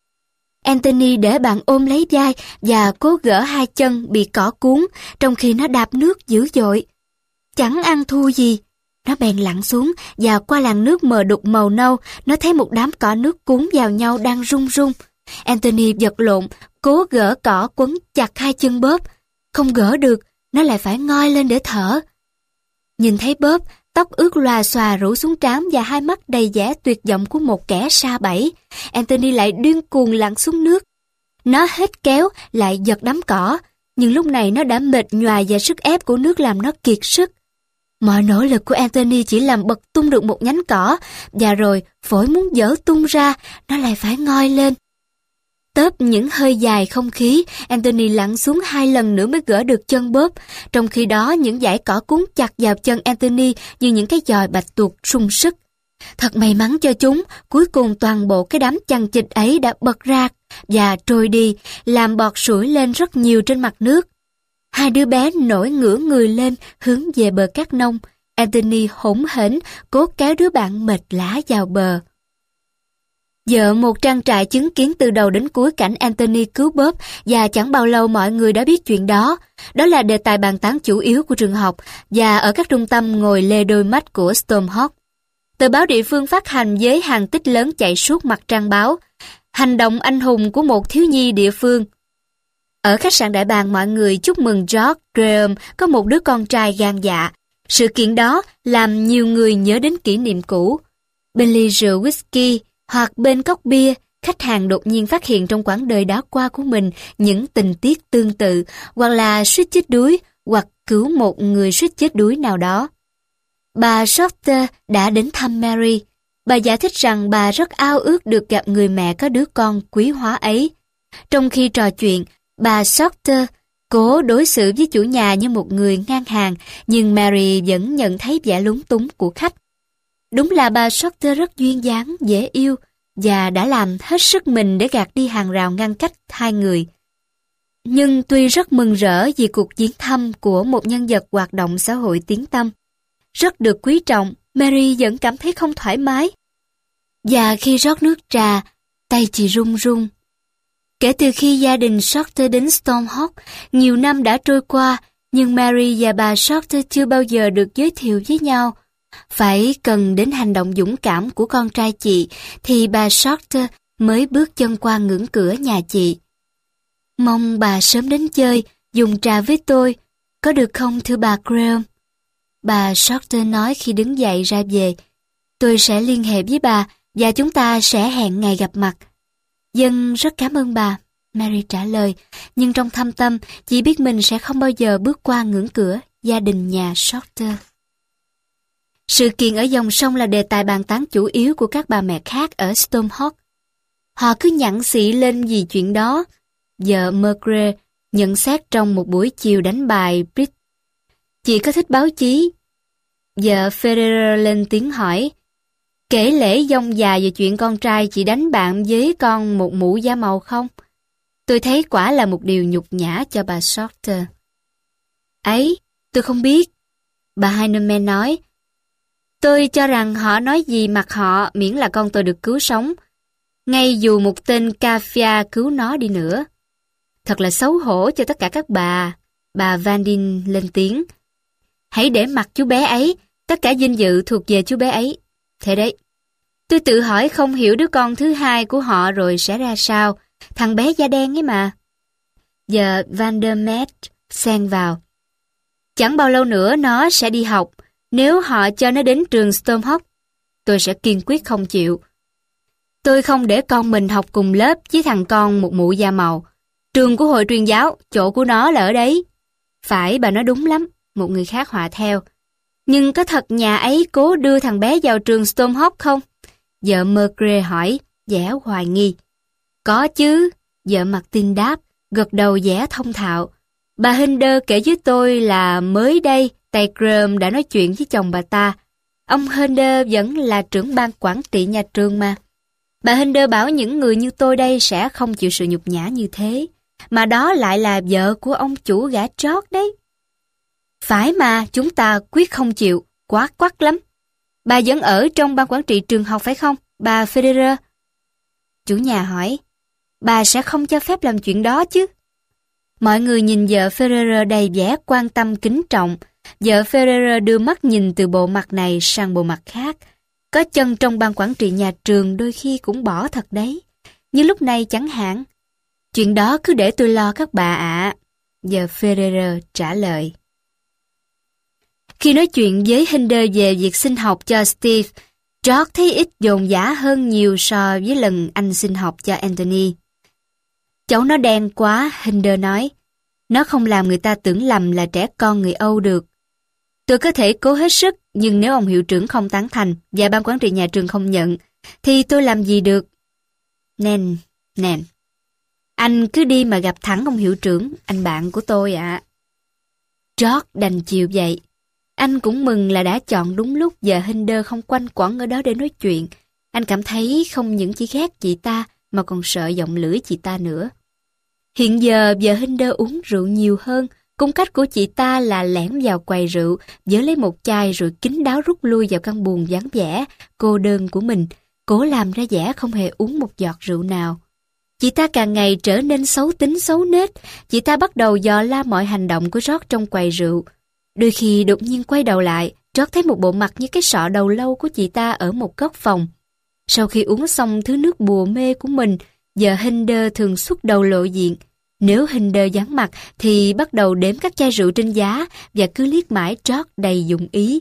Anthony để bạn ôm lấy vai và cố gỡ hai chân bị cỏ cuốn, trong khi nó đạp nước dữ dội. Chẳng ăn thua gì. Nó bèn lặn xuống và qua làn nước mờ đục màu nâu, nó thấy một đám cỏ nước cuốn vào nhau đang rung rung. Anthony vật lộn, cố gỡ cỏ quấn chặt hai chân Bob. Không gỡ được, nó lại phải ngoi lên để thở. Nhìn thấy Bob, tóc ướt lòa xòa rủ xuống trán và hai mắt đầy vẻ tuyệt vọng của một kẻ sa bẫy, Anthony lại điên cuồng lặn xuống nước. Nó hết kéo, lại giật đám cỏ, nhưng lúc này nó đã mệt nhoài và sức ép của nước làm nó kiệt sức. Mọi nỗ lực của Anthony chỉ làm bật tung được một nhánh cỏ, và rồi phổi muốn dở tung ra, nó lại phải ngoi lên. Tớp những hơi dài không khí, Anthony lặn xuống hai lần nữa mới gỡ được chân Bob. Trong khi đó, những dải cỏ cuốn chặt vào chân Anthony như những cái giòi bạch tuộc sung sức. Thật may mắn cho chúng, cuối cùng toàn bộ cái đám chằng chịt ấy đã bật ra và trôi đi, làm bọt sủi lên rất nhiều trên mặt nước. Hai đứa bé nổi ngửa người lên, hướng về bờ cát nông. Anthony hỗn hển, cố kéo đứa bạn mệt lả vào bờ. Giờ một trang trại chứng kiến từ đầu đến cuối cảnh Anthony cứu Bob, và chẳng bao lâu mọi người đã biết chuyện đó. Đó là đề tài bàn tán chủ yếu của trường học và ở các trung tâm ngồi lê đôi mắt của Stormhawk. Tờ báo địa phương phát hành với hàng tích lớn chạy suốt mặt trang báo. Hành động anh hùng của một thiếu nhi địa phương. Ở khách sạn Đại Bàng, mọi người chúc mừng George Graham có một đứa con trai gan dạ. Sự kiện đó làm nhiều người nhớ đến kỷ niệm cũ. Bên ly rượu whisky hoặc bên cốc bia, khách hàng đột nhiên phát hiện trong quãng đời đã qua của mình những tình tiết tương tự, hoặc là suýt chết đuối, hoặc cứu một người suýt chết đuối nào đó. Bà Shorter đã đến thăm Mary. Bà giải thích rằng bà rất ao ước được gặp người mẹ có đứa con quý hóa ấy. Trong khi trò chuyện, bà Shorter cố đối xử với chủ nhà như một người ngang hàng, nhưng Mary vẫn nhận thấy vẻ lúng túng của khách. Đúng là bà Shorter rất duyên dáng, dễ yêu, và đã làm hết sức mình để gạt đi hàng rào ngăn cách hai người. Nhưng tuy rất mừng rỡ vì cuộc viếng thăm của một nhân vật hoạt động xã hội tiếng tăm, rất được quý trọng, Mary vẫn cảm thấy không thoải mái. Và khi rót nước trà, tay chị run run. Kể từ khi gia đình Shorter đến Stormhawk, nhiều năm đã trôi qua, nhưng Mary và bà Shorter chưa bao giờ được giới thiệu với nhau. Phải cần đến hành động dũng cảm của con trai chị, thì bà Shorter mới bước chân qua ngưỡng cửa nhà chị. Mong bà sớm đến chơi, dùng trà với tôi, có được không thưa bà Graham? Bà Shorter nói khi đứng dậy ra về. Tôi sẽ liên hệ với bà và chúng ta sẽ hẹn ngày gặp mặt. Dân rất cảm ơn bà, Mary trả lời, nhưng trong thâm tâm, chị biết mình sẽ không bao giờ bước qua ngưỡng cửa gia đình nhà Shorter. Sự kiện ở dòng sông là đề tài bàn tán chủ yếu của các bà mẹ khác ở Stormhawk. Họ cứ nhặng xị lên vì chuyện đó. Vợ Mergre nhận xét trong một buổi chiều đánh bài bridge. Chị có thích báo chí? Vợ Ferrer lên tiếng hỏi. Kể lễ dông dài về chuyện con trai chị đánh bạn với con một mụ da màu không? Tôi thấy quả là một điều nhục nhã cho bà Shorter. Ấy, tôi không biết. Bà Heinemann nói. Tôi cho rằng họ nói gì mặc họ miễn là con tôi được cứu sống. Ngay dù một tên Cafia cứu nó đi nữa. Thật là xấu hổ cho tất cả các bà. Bà Van Dien lên tiếng. Hãy để mặc chú bé ấy, tất cả vinh dự thuộc về chú bé ấy. Thế đấy, tôi tự hỏi không hiểu đứa con thứ hai của họ rồi sẽ ra sao, thằng bé da đen ấy mà. Giờ Van der Met xen vào. Chẳng bao lâu nữa nó sẽ đi học, nếu họ cho nó đến trường Stormhawk, tôi sẽ kiên quyết không chịu. Tôi không để con mình học cùng lớp với thằng con một mụ da màu. Trường của hội truyền giáo, chỗ của nó là ở đấy. Phải, bà nói đúng lắm, một người khác hòa theo. Nhưng có thật nhà ấy cố đưa thằng bé vào trường Stormhawk không? Vợ Mergre hỏi, vẻ hoài nghi. Có chứ, vợ Martin đáp, gật đầu vẻ thông thạo. Bà Hinder kể với tôi là mới đây, tay Graham đã nói chuyện với chồng bà ta. Ông Hinder vẫn là trưởng ban quản trị nhà trường mà. Bà Hinder bảo những người như tôi đây sẽ không chịu sự nhục nhã như thế. Mà đó lại là vợ của ông chủ gã trót đấy. Phải mà, chúng ta quyết không chịu, quá quắc lắm. Bà vẫn ở trong ban quản trị trường học phải không, bà Federer? Chủ nhà hỏi, bà sẽ không cho phép làm chuyện đó chứ? Mọi người nhìn vợ Federer đầy vẻ quan tâm kính trọng. Vợ Federer đưa mắt nhìn từ bộ mặt này sang bộ mặt khác. Có chân trong ban quản trị nhà trường đôi khi cũng bỏ thật đấy. như lúc này chẳng hạn. Chuyện đó cứ để tôi lo các bà ạ. Giờ Ferrer trả lời. Khi nói chuyện với Hinder về việc xin học cho Steve, George thấy ít dồn dã hơn nhiều so với lần anh xin học cho Anthony. Cháu nó đen quá, Hinder nói. Nó không làm người ta tưởng lầm là trẻ con người Âu được. Tôi có thể cố hết sức, nhưng nếu ông hiệu trưởng không tán thành và ban quản trị nhà trường không nhận, thì tôi làm gì được? Nen, Nen. Anh cứ đi mà gặp thẳng ông hiệu trưởng, anh bạn của tôi ạ. À. George đành chịu vậy. Anh cũng mừng là đã chọn đúng lúc giờ Hinder không quanh quẩn ở đó để nói chuyện. Anh cảm thấy không những chỉ ghét chị ta mà còn sợ giọng lưỡi chị ta nữa. Hiện giờ giờ Hinder uống rượu nhiều hơn, cung cách của chị ta là lẻn vào quầy rượu, giở lấy một chai rồi kín đáo rút lui vào căn buồng vắng vẻ, cô đơn của mình, cố làm ra vẻ không hề uống một giọt rượu nào. Chị ta càng ngày trở nên xấu tính xấu nết, chị ta bắt đầu dò la mọi hành động của George trong quầy rượu. Đôi khi đột nhiên quay đầu lại, George thấy một bộ mặt như cái sọ đầu lâu của chị ta ở một góc phòng. Sau khi uống xong thứ nước bùa mê của mình, giờ Hinder thường xuất đầu lộ diện. Nếu Hinder vắng mặt thì bắt đầu đếm các chai rượu trên giá và cứ liếc mãi George đầy dụng ý.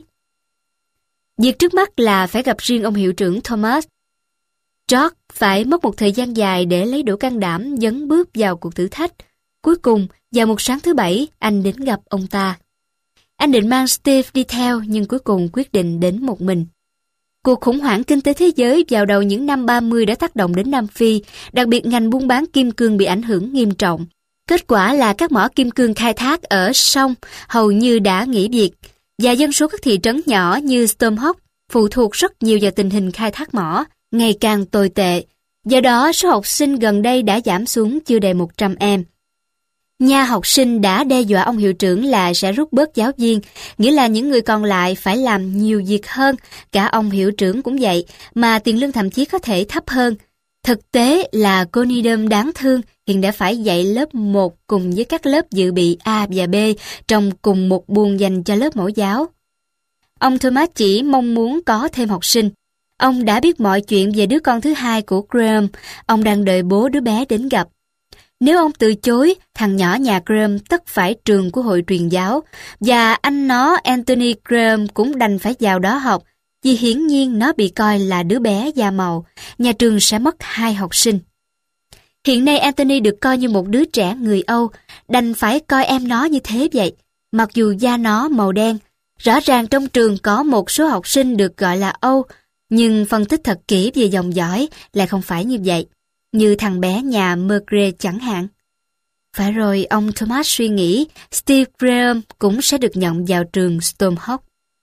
Việc trước mắt là phải gặp riêng ông hiệu trưởng Thomas. George phải mất một thời gian dài để lấy đủ can đảm dấn bước vào cuộc thử thách. Cuối cùng, vào một sáng thứ Bảy, anh đến gặp ông ta. Anh định mang Steve đi theo nhưng cuối cùng quyết định đến một mình. Cuộc khủng hoảng kinh tế thế giới vào đầu những năm ba mươi đã tác động đến Nam Phi, đặc biệt ngành buôn bán kim cương bị ảnh hưởng nghiêm trọng. Kết quả là các mỏ kim cương khai thác ở sông hầu như đã nghỉ việc, và dân số các thị trấn nhỏ như Stormhawk phụ thuộc rất nhiều vào tình hình khai thác mỏ, ngày càng tồi tệ. Do đó, số học sinh gần đây đã giảm xuống chưa đầy một trăm em. Nhà học sinh đã đe dọa ông hiệu trưởng là sẽ rút bớt giáo viên, nghĩa là những người còn lại phải làm nhiều việc hơn, cả ông hiệu trưởng cũng vậy, mà tiền lương thậm chí có thể thấp hơn. Thực tế là cô Needham đáng thương hiện đã phải dạy lớp một cùng với các lớp dự bị A và B trong cùng một buồng dành cho lớp mẫu giáo. Ông Thomas chỉ mong muốn có thêm học sinh. Ông đã biết mọi chuyện về đứa con thứ hai của Graham, ông đang đợi bố đứa bé đến gặp. Nếu ông từ chối, thằng nhỏ nhà Graham tất phải trường của hội truyền giáo, và anh nó Anthony Graham cũng đành phải vào đó học, vì hiển nhiên nó bị coi là đứa bé da màu, nhà trường sẽ mất hai học sinh. Hiện nay Anthony được coi như một đứa trẻ người Âu, đành phải coi em nó như thế vậy, mặc dù da nó màu đen. Rõ ràng trong trường có một số học sinh được gọi là Âu, nhưng phân tích thật kỹ về dòng dõi lại không phải như vậy, như thằng bé nhà Murray chẳng hạn. Phải rồi, ông Thomas suy nghĩ Steve Graham cũng sẽ được nhận vào trường Stormhawk.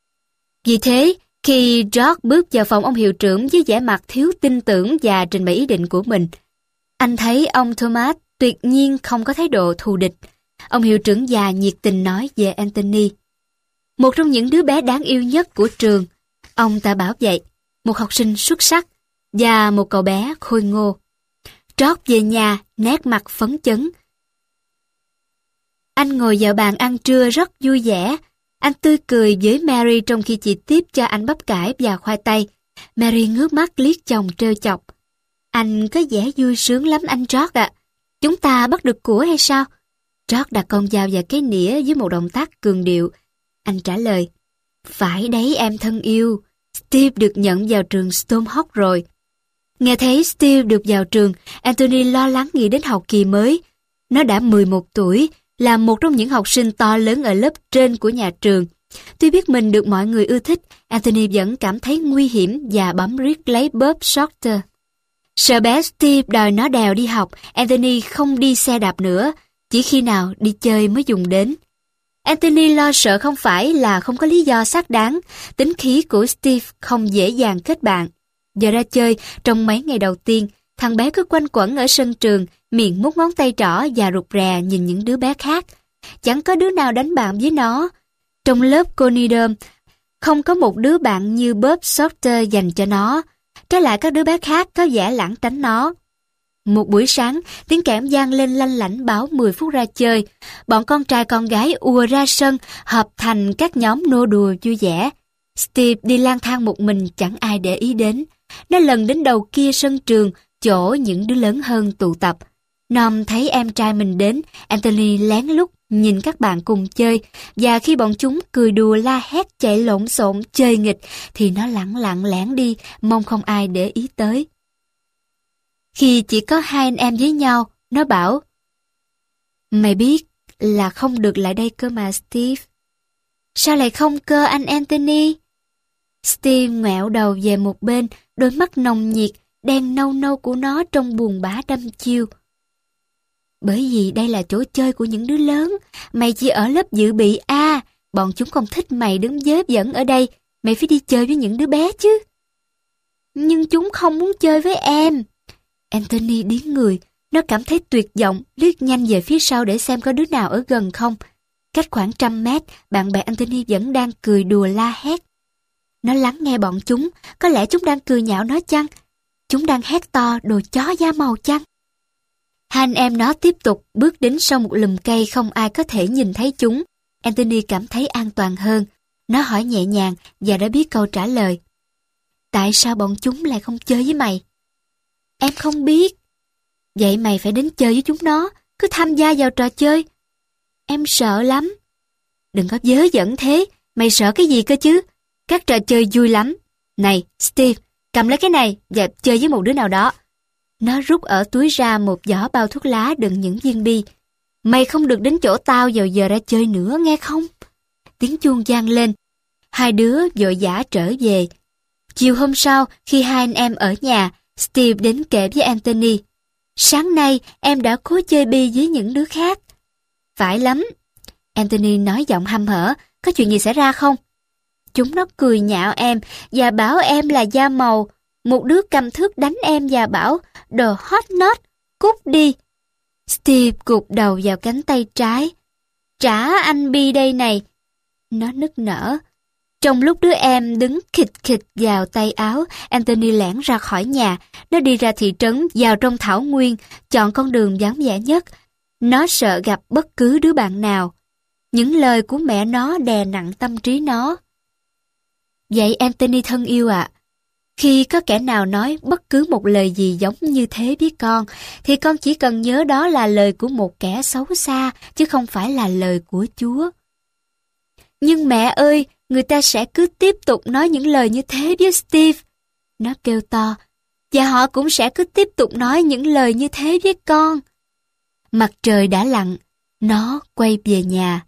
Vì thế, khi George bước vào phòng ông hiệu trưởng với vẻ mặt thiếu tin tưởng và trình bày ý định của mình, anh thấy ông Thomas tuyệt nhiên không có thái độ thù địch. Ông hiệu trưởng già nhiệt tình nói về Anthony. Một trong những đứa bé đáng yêu nhất của trường, ông ta bảo vậy, một học sinh xuất sắc và một cậu bé khôi ngô. George về nhà, nét mặt phấn chấn. Anh ngồi vào bàn ăn trưa rất vui vẻ. Anh tươi cười với Mary trong khi chị tiếp cho anh bắp cải và khoai tây. Mary ngước mắt liếc chồng trêu chọc. Anh có vẻ vui sướng lắm anh George ạ. À. Chúng ta bắt được của hay sao? George đặt con dao vào cái nĩa với một động tác cường điệu. Anh trả lời, phải đấy em thân yêu, Steve được nhận vào trường Stormhawk rồi. Nghe thấy Steve được vào trường, Anthony lo lắng nghĩ đến học kỳ mới. Nó đã mười một tuổi, là một trong những học sinh to lớn ở lớp trên của nhà trường. Tuy biết mình được mọi người ưa thích, Anthony vẫn cảm thấy nguy hiểm và bấm riết lấy Bob Shorter. Sợ bé Steve đòi nó đèo đi học, Anthony không đi xe đạp nữa, chỉ khi nào đi chơi mới dùng đến. Anthony lo sợ không phải là không có lý do xác đáng, tính khí của Steve không dễ dàng kết bạn. Giờ ra chơi, trong mấy ngày đầu tiên, thằng bé cứ quanh quẩn ở sân trường, miệng mút ngón tay trỏ và rụt rè nhìn những đứa bé khác. Chẳng có đứa nào đánh bạn với nó. Trong lớp cô Needham, không có một đứa bạn như Bob Shorter dành cho nó. Trái lại các đứa bé khác có vẻ lảng tránh nó. Một buổi sáng, tiếng kẽm vang lên lanh lảnh báo mười phút ra chơi. Bọn con trai con gái ùa ra sân, hợp thành các nhóm nô đùa vui vẻ. Steve đi lang thang một mình chẳng ai để ý đến. Nó lần đến đầu kia sân trường, chỗ những đứa lớn hơn tụ tập. Nom thấy em trai mình đến, Anthony lén lút nhìn các bạn cùng chơi, và khi bọn chúng cười đùa la hét chạy lộn xộn chơi nghịch thì nó lẳng lặng lẻn đi, mong không ai để ý tới. Khi chỉ có hai anh em với nhau, nó bảo: "Mày biết là không được lại đây cơ mà Steve." "Sao lại không cơ anh Anthony?" Steve ngoẹo đầu về một bên, đôi mắt nồng nhiệt, đen nâu nâu của nó trông buồn bã đăm chiêu. "Bởi vì đây là chỗ chơi của những đứa lớn, mày chỉ ở lớp dự bị A, bọn chúng không thích mày đứng vớ vẩn ở đây, mày phải đi chơi với những đứa bé chứ." "Nhưng chúng không muốn chơi với em." Anthony điếng người, nó cảm thấy tuyệt vọng, liếc nhanh về phía sau để xem có đứa nào ở gần không. Cách khoảng trăm mét, bạn bè Anthony vẫn đang cười đùa la hét. Nó lắng nghe bọn chúng, có lẽ chúng đang cười nhạo nó chăng? Chúng đang hét to đồ chó da màu chăng? Hai anh em nó tiếp tục bước đến sau một lùm cây không ai có thể nhìn thấy chúng. Anthony cảm thấy an toàn hơn. Nó hỏi nhẹ nhàng và đã biết câu trả lời. "Tại sao bọn chúng lại không chơi với mày?" "Em không biết." "Vậy mày phải đến chơi với chúng nó, cứ tham gia vào trò chơi." "Em sợ lắm." "Đừng có vớ vẩn thế, mày sợ cái gì cơ chứ? Các trò chơi vui lắm. Này, Steve, cầm lấy cái này và chơi với một đứa nào đó." Nó rút ở túi ra một giỏ bao thuốc lá đựng những viên bi. "Mày không được đến chỗ tao vào giờ ra chơi nữa, nghe không?" Tiếng chuông vang lên. Hai đứa vội vã trở về. Chiều hôm sau, khi hai anh em ở nhà, Steve đến kể với Anthony. "Sáng nay em đã cố chơi bi với những đứa khác." "Phải lắm." Anthony nói giọng hăm hở. "Có chuyện gì xảy ra không?" "Chúng nó cười nhạo em và bảo em là da màu. Một đứa cầm thước đánh em và bảo đồ hot not, cút đi." Steve gục đầu vào cánh tay trái. "Trả anh bi đây này." Nó nức nở. Trong lúc đứa em đứng khịch khịch vào tay áo, Anthony lẻn ra khỏi nhà. Nó đi ra thị trấn, vào trong thảo nguyên, chọn con đường vắng vẻ nhất. Nó sợ gặp bất cứ đứa bạn nào. Những lời của mẹ nó đè nặng tâm trí nó. "Vậy Anthony thân yêu ạ, khi có kẻ nào nói bất cứ một lời gì giống như thế với con, thì con chỉ cần nhớ đó là lời của một kẻ xấu xa, chứ không phải là lời của Chúa." "Nhưng mẹ ơi, người ta sẽ cứ tiếp tục nói những lời như thế với Steve." Nó kêu to. "Và họ cũng sẽ cứ tiếp tục nói những lời như thế với con." Mặt trời đã lặn, nó quay về nhà.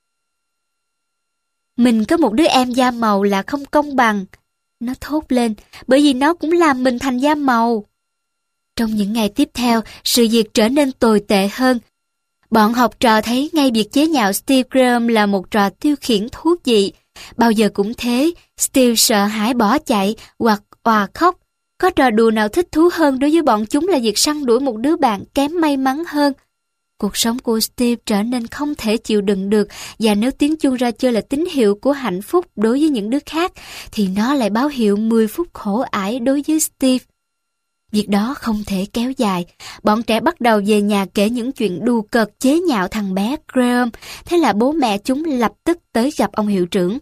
"Mình có một đứa em da màu là không công bằng." Nó thốt lên, bởi vì nó cũng làm mình thành da màu. Trong những ngày tiếp theo, sự việc trở nên tồi tệ hơn. Bọn học trò thấy ngay việc chế nhạo Steve Graham là một trò tiêu khiển thú vị. Bao giờ cũng thế, Steve sợ hãi bỏ chạy hoặc òa khóc. Có trò đùa nào thích thú hơn đối với bọn chúng là việc săn đuổi một đứa bạn kém may mắn hơn. Cuộc sống của Steve trở nên không thể chịu đựng được, và nếu tiếng chuông ra chơi là tín hiệu của hạnh phúc đối với những đứa khác, thì nó lại báo hiệu mười phút khổ ải đối với Steve. Việc đó không thể kéo dài. Bọn trẻ bắt đầu về nhà kể những chuyện đùa cợt chế nhạo thằng bé Graham. Thế là bố mẹ chúng lập tức tới gặp ông hiệu trưởng.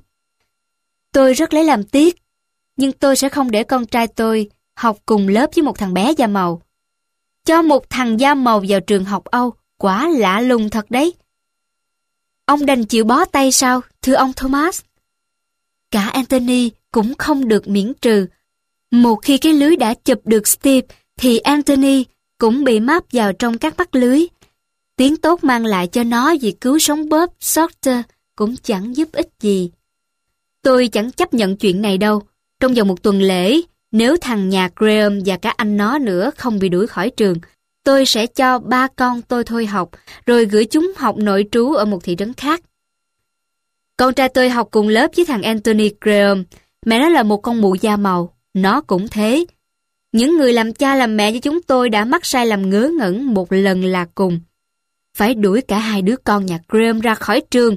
"Tôi rất lấy làm tiếc, nhưng tôi sẽ không để con trai tôi học cùng lớp với một thằng bé da màu." "Cho một thằng da màu vào trường học Âu, quả lạ lùng thật đấy." "Ông đành chịu bó tay sao, thưa ông Thomas?" Cả Anthony cũng không được miễn trừ. Một khi cái lưới đã chụp được Steve, thì Anthony cũng bị máp vào trong các mắt lưới. Tiếng tốt mang lại cho nó việc cứu sống Bob Sorter cũng chẳng giúp ích gì. "Tôi chẳng chấp nhận chuyện này đâu. Trong vòng một tuần lễ, nếu thằng nhà Graham và cả anh nó nữa không bị đuổi khỏi trường, tôi sẽ cho ba con tôi thôi học, rồi gửi chúng học nội trú ở một thị trấn khác." "Con trai tôi học cùng lớp với thằng Anthony Graham. Mẹ nó là một con mụ da màu. Nó cũng thế. Những người làm cha làm mẹ cho chúng tôi đã mắc sai lầm ngớ ngẩn một lần là cùng. Phải đuổi cả hai đứa con nhà Graham ra khỏi trường."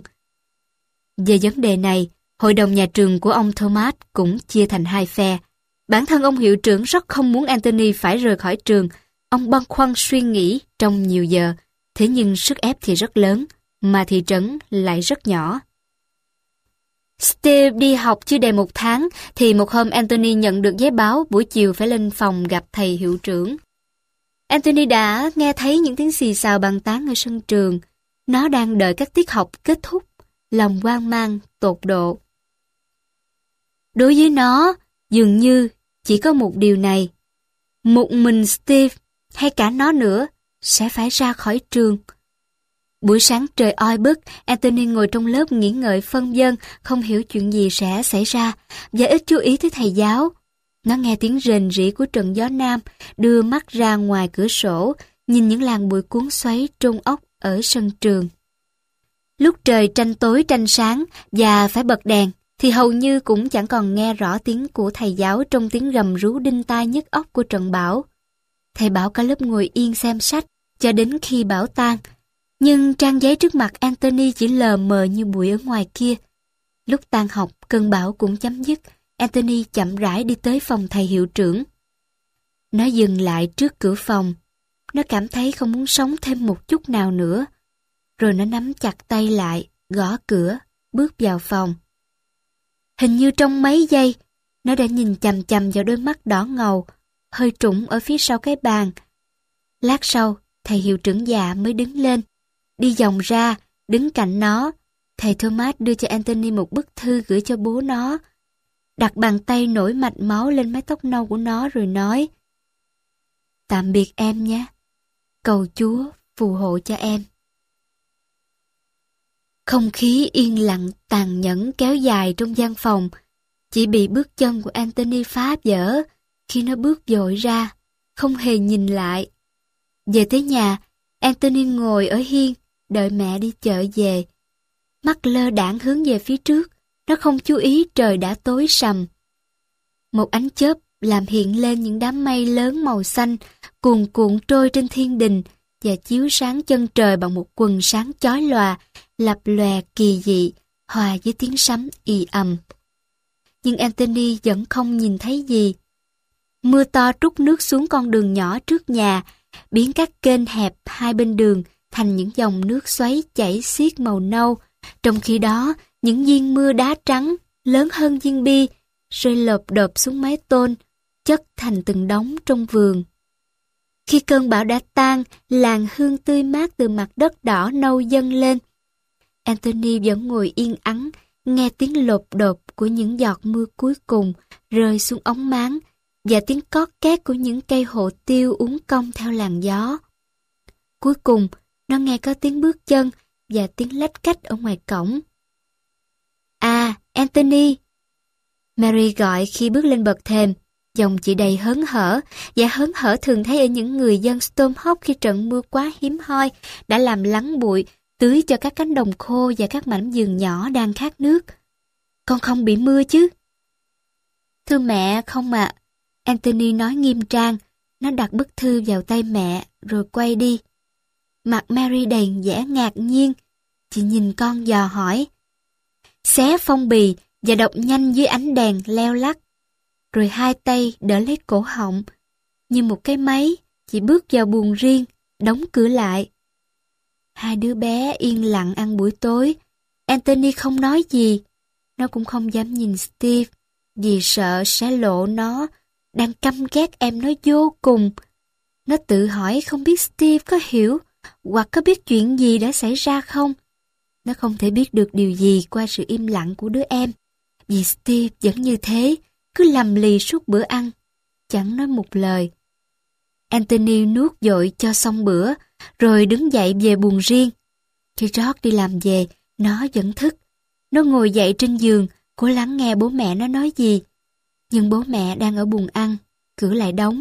Về vấn đề này, hội đồng nhà trường của ông Thomas cũng chia thành hai phe. Bản thân ông hiệu trưởng rất không muốn Anthony phải rời khỏi trường. Ông băn khoăn suy nghĩ trong nhiều giờ. Thế nhưng sức ép thì rất lớn, mà thị trấn lại rất nhỏ. Steve đi học chưa đầy một tháng, thì một hôm Anthony nhận được giấy báo buổi chiều phải lên phòng gặp thầy hiệu trưởng. Anthony đã nghe thấy những tiếng xì xào bàn tán ở sân trường. Nó đang đợi các tiết học kết thúc, lòng hoang mang, tột độ. Đối với nó, dường như chỉ có một điều này. Một mình Steve, hay cả nó nữa, sẽ phải ra khỏi trường. Buổi sáng trời oi bức, Anthony ngồi trong lớp nghĩ ngợi phân vân, không hiểu chuyện gì sẽ xảy ra, và ít chú ý tới thầy giáo. Nó nghe tiếng rền rĩ của trận gió nam, đưa mắt ra ngoài cửa sổ, nhìn những làn bụi cuốn xoáy trôn ốc ở sân trường. Lúc trời tranh tối tranh sáng và phải bật đèn, thì hầu như cũng chẳng còn nghe rõ tiếng của thầy giáo trong tiếng gầm rú đinh tai nhức óc của trận bão. Thầy bảo cả lớp ngồi yên xem sách cho đến khi bão tan, nhưng trang giấy trước mặt Anthony chỉ lờ mờ như bụi ở ngoài kia. Lúc tan học, cơn bão cũng chấm dứt. Anthony chậm rãi đi tới phòng thầy hiệu trưởng. Nó dừng lại trước cửa phòng. Nó cảm thấy không muốn sống thêm một chút nào nữa. Rồi nó nắm chặt tay lại, gõ cửa, bước vào phòng. Hình như trong mấy giây, nó đã nhìn chằm chằm vào đôi mắt đỏ ngầu, hơi trũng ở phía sau cái bàn. Lát sau, thầy hiệu trưởng già mới đứng lên, đi vòng ra, đứng cạnh nó. Thầy Thomas đưa cho Anthony một bức thư gửi cho bố nó, đặt bàn tay nổi mạch máu lên mái tóc nâu của nó rồi nói: "Tạm biệt em nhé, cầu Chúa phù hộ cho em." Không khí yên lặng tàn nhẫn kéo dài trong gian phòng, chỉ bị bước chân của Anthony phá vỡ khi nó bước vội ra, không hề nhìn lại. Về tới nhà, Anthony ngồi ở hiên, đợi mẹ đi chợ về. Mắt lơ đãng hướng về phía trước, nó không chú ý trời đã tối sầm. Một ánh chớp làm hiện lên những đám mây lớn màu xanh cuồn cuộn trôi trên thiên đình và chiếu sáng chân trời bằng một quần sáng chói lòa, lập lòe kỳ dị, hòa với tiếng sấm ì ầm. Nhưng Anthony vẫn không nhìn thấy gì. Mưa to trút nước xuống con đường nhỏ trước nhà, biến các kênh hẹp hai bên đường thành những dòng nước xoáy chảy xiết màu nâu. Trong khi đó, những viên mưa đá trắng lớn hơn viên bi rơi lộp độp xuống mái tôn, chất thành từng đống trong vườn. Khi cơn bão đã tan, làn hương tươi mát từ mặt đất đỏ nâu dâng lên. Anthony vẫn ngồi yên ắng, nghe tiếng lộp độp của những giọt mưa cuối cùng rơi xuống ống máng và tiếng cót két của những cây hồ tiêu uốn cong theo làn gió. Cuối cùng, nó nghe có tiếng bước chân và tiếng lách cách ở ngoài cổng. "À, Anthony!" Mary gọi khi bước lên bậc thềm. Giọng chị đầy hớn hở, và hớn hở thường thấy ở những người dân Stormhawk khi trận mưa quá hiếm hoi đã làm lắng bụi, tưới cho các cánh đồng khô và các mảnh vườn nhỏ đang khát nước. "Con không bị mưa chứ?" "Thưa mẹ, không ạ." Anthony nói nghiêm trang. Nó đặt bức thư vào tay mẹ rồi quay đi. Mặt Mary đầy vẻ ngạc nhiên. Chị nhìn con dò hỏi. Xé phong bì và đọc nhanh dưới ánh đèn leo lắc. Rồi hai tay đỡ lấy cổ họng. Như một cái máy, chị bước vào buồng riêng, đóng cửa lại. Hai đứa bé yên lặng ăn buổi tối. Anthony không nói gì. Nó cũng không dám nhìn Steve, vì sợ sẽ lộ nó đang căm ghét em nó vô cùng. Nó tự hỏi không biết Steve có hiểu hoặc có biết chuyện gì đã xảy ra không. Nó không thể biết được điều gì qua sự im lặng của đứa em, vì Steve vẫn như thế, cứ lầm lì suốt bữa ăn, chẳng nói một lời. Anthony nuốt dội cho xong bữa, rồi đứng dậy về buồng riêng. Khi George đi làm về, nó vẫn thức. Nó ngồi dậy trên giường, cố lắng nghe bố mẹ nó nói gì. Nhưng bố mẹ đang ở buồng ăn, cửa lại đóng.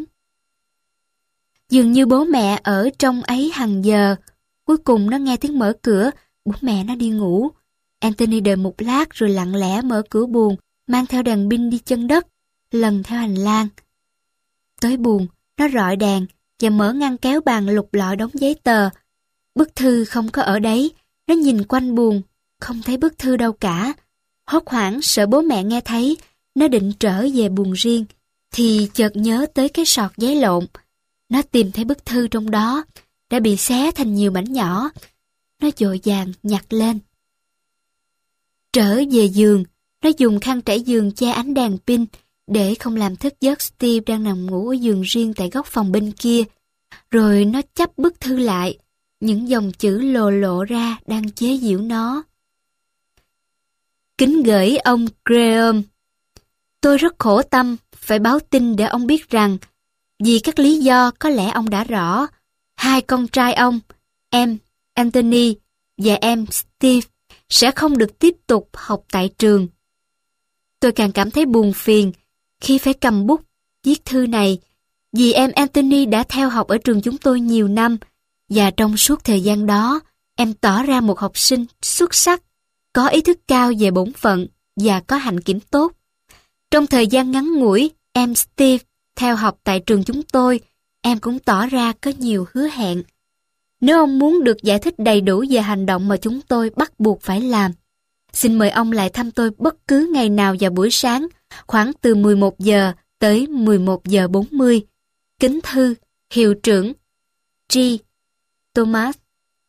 Dường như bố mẹ ở trong ấy hàng giờ. Cuối cùng nó nghe tiếng mở cửa, bố mẹ nó đi ngủ. Anthony đợi một lát rồi lặng lẽ mở cửa buồng, mang theo đèn pin đi chân đất, lần theo hành lang. Tới buồng, nó rọi đèn và mở ngăn kéo bàn lục lọi đống giấy tờ. Bức thư không có ở đấy. Nó nhìn quanh buồng, không thấy bức thư đâu cả. Hốt hoảng sợ bố mẹ nghe thấy, nó định trở về buồng riêng, thì chợt nhớ tới cái sọt giấy lộn. Nó tìm thấy bức thư trong đó, đã bị xé thành nhiều mảnh nhỏ. Nó vội vàng nhặt lên. Trở về giường, nó dùng khăn trải giường che ánh đèn pin để không làm thức giấc Steve đang nằm ngủ ở giường riêng tại góc phòng bên kia. rồi nó chắp bức thư lại. Những dòng chữ lồ lộ ra đang chế giễu nó. Kính gửi ông Graham. Tôi rất khổ tâm phải báo tin để ông biết rằng, vì các lý do có lẽ ông đã rõ, hai con trai ông, em Anthony và em Steve, sẽ không được tiếp tục học tại trường. Tôi càng cảm thấy buồn phiền khi phải cầm bút viết thư này, vì em Anthony đã theo học ở trường chúng tôi nhiều năm, và trong suốt thời gian đó, em tỏ ra một học sinh xuất sắc, có ý thức cao về bổn phận và có hạnh kiểm tốt. Trong thời gian ngắn ngủi, em Steve theo học tại trường chúng tôi, em cũng tỏ ra có nhiều hứa hẹn. Nếu ông muốn được giải thích đầy đủ về hành động mà chúng tôi bắt buộc phải làm, xin mời ông lại thăm tôi bất cứ ngày nào vào buổi sáng, khoảng từ mười một giờ tới mười một giờ bốn mươi. Kính thư, hiệu trưởng G. Thomas.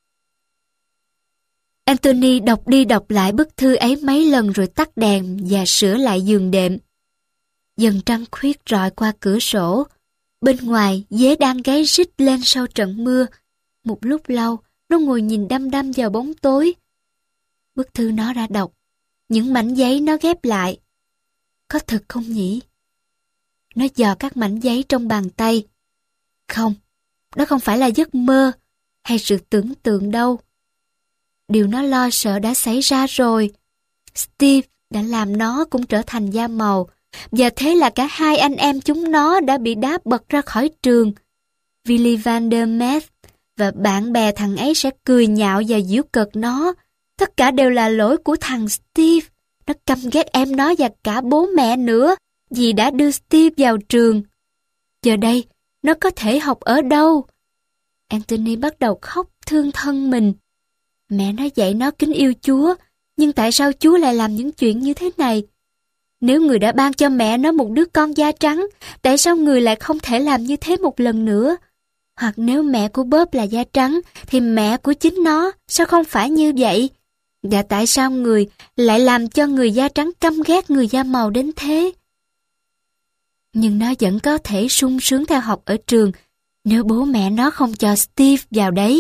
Anthony đọc đi đọc lại bức thư ấy mấy lần rồi tắt đèn và sửa lại giường đệm. Dần trăng khuyết rọi qua cửa sổ. Bên ngoài, dế đang gáy rít lên sau trận mưa. Một lúc lâu, nó ngồi nhìn đăm đăm vào bóng tối. Bức thư nó đã đọc. Những mảnh giấy nó ghép lại. Có thật không nhỉ? Nó dò các mảnh giấy trong bàn tay. Không, đó không phải là giấc mơ hay sự tưởng tượng đâu. Điều nó lo sợ đã xảy ra rồi. Steve đã làm nó cũng trở thành da màu, và thế là cả hai anh em chúng nó đã bị đá bật ra khỏi trường. Willy van der Meth và bạn bè thằng ấy sẽ cười nhạo và giễu cợt nó. Tất cả đều là lỗi của thằng Steve. Nó căm ghét em nó và cả bố mẹ nữa, vì đã đưa Steve vào trường. Giờ đây, nó có thể học ở đâu? Anthony bắt đầu khóc thương thân mình. Mẹ nó dạy nó kính yêu Chúa, nhưng tại sao Chúa lại làm những chuyện như thế này? Nếu người đã ban cho mẹ nó một đứa con da trắng, tại sao người lại không thể làm như thế một lần nữa? Hoặc nếu mẹ của Bob là da trắng, thì mẹ của chính nó sao không phải như vậy? Và tại sao người lại làm cho người da trắng căm ghét người da màu đến thế? Nhưng nó vẫn có thể sung sướng theo học ở trường nếu bố mẹ nó không cho Steve vào đấy.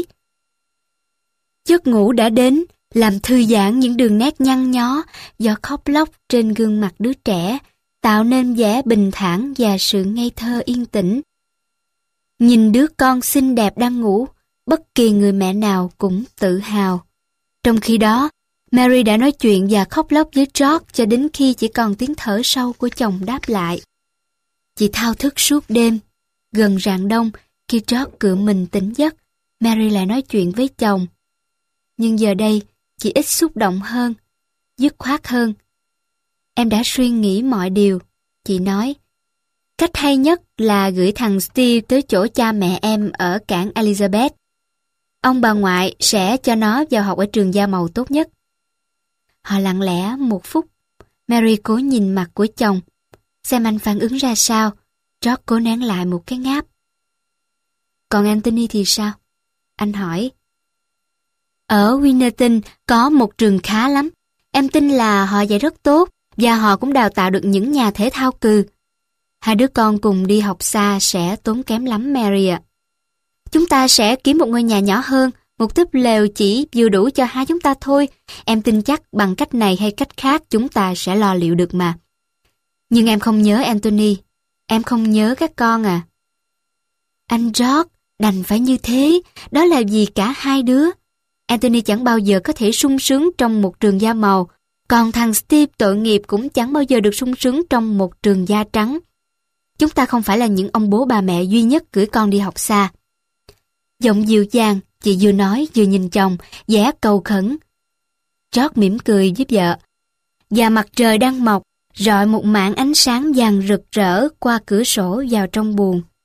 Giấc ngủ đã đến, làm thư giãn những đường nét nhăn nhó do khóc lóc trên gương mặt đứa trẻ, tạo nên vẻ bình thản và sự ngây thơ yên tĩnh. Nhìn đứa con xinh đẹp đang ngủ, bất kỳ người mẹ nào cũng tự hào. Trong khi đó, Mary đã nói chuyện và khóc lóc với George cho đến khi chỉ còn tiếng thở sâu của chồng đáp lại. Chị thao thức suốt đêm. Gần rạng đông, khi George cựa mình tỉnh giấc, Mary lại nói chuyện với chồng. Nhưng giờ đây, chị ít xúc động hơn, dứt khoát hơn. Em đã suy nghĩ mọi điều, chị nói. Cách hay nhất là gửi thằng Steve tới chỗ cha mẹ em ở cảng Elizabeth. Ông bà ngoại sẽ cho nó vào học ở trường da màu tốt nhất. Họ lặng lẽ một phút. Mary cố nhìn mặt của chồng, xem anh phản ứng ra sao. George cố nén lại một cái ngáp. Còn Anthony thì sao? Anh hỏi. Ở Winnerton có một trường khá lắm. Em tin là họ dạy rất tốt và họ cũng đào tạo được những nhà thể thao cừ. Hai đứa con cùng đi học xa sẽ tốn kém lắm Mary ạ. Chúng ta sẽ kiếm một ngôi nhà nhỏ hơn, một túp lều chỉ vừa đủ cho hai chúng ta thôi. Em tin chắc bằng cách này hay cách khác chúng ta sẽ lo liệu được mà. Nhưng em không nhớ Anthony. Em không nhớ các con à? Anh George, đành phải như thế. Đó là vì cả hai đứa. Anthony chẳng bao giờ có thể sung sướng trong một trường da màu, còn thằng Steve tội nghiệp cũng chẳng bao giờ được sung sướng trong một trường da trắng. Chúng ta không phải là những ông bố bà mẹ duy nhất gửi con đi học xa. Giọng dịu dàng, chị vừa nói vừa nhìn chồng, vẻ cầu khẩn. George mỉm cười với vợ. Và mặt trời đang mọc, rọi một mảng ánh sáng vàng rực rỡ qua cửa sổ vào trong buồng.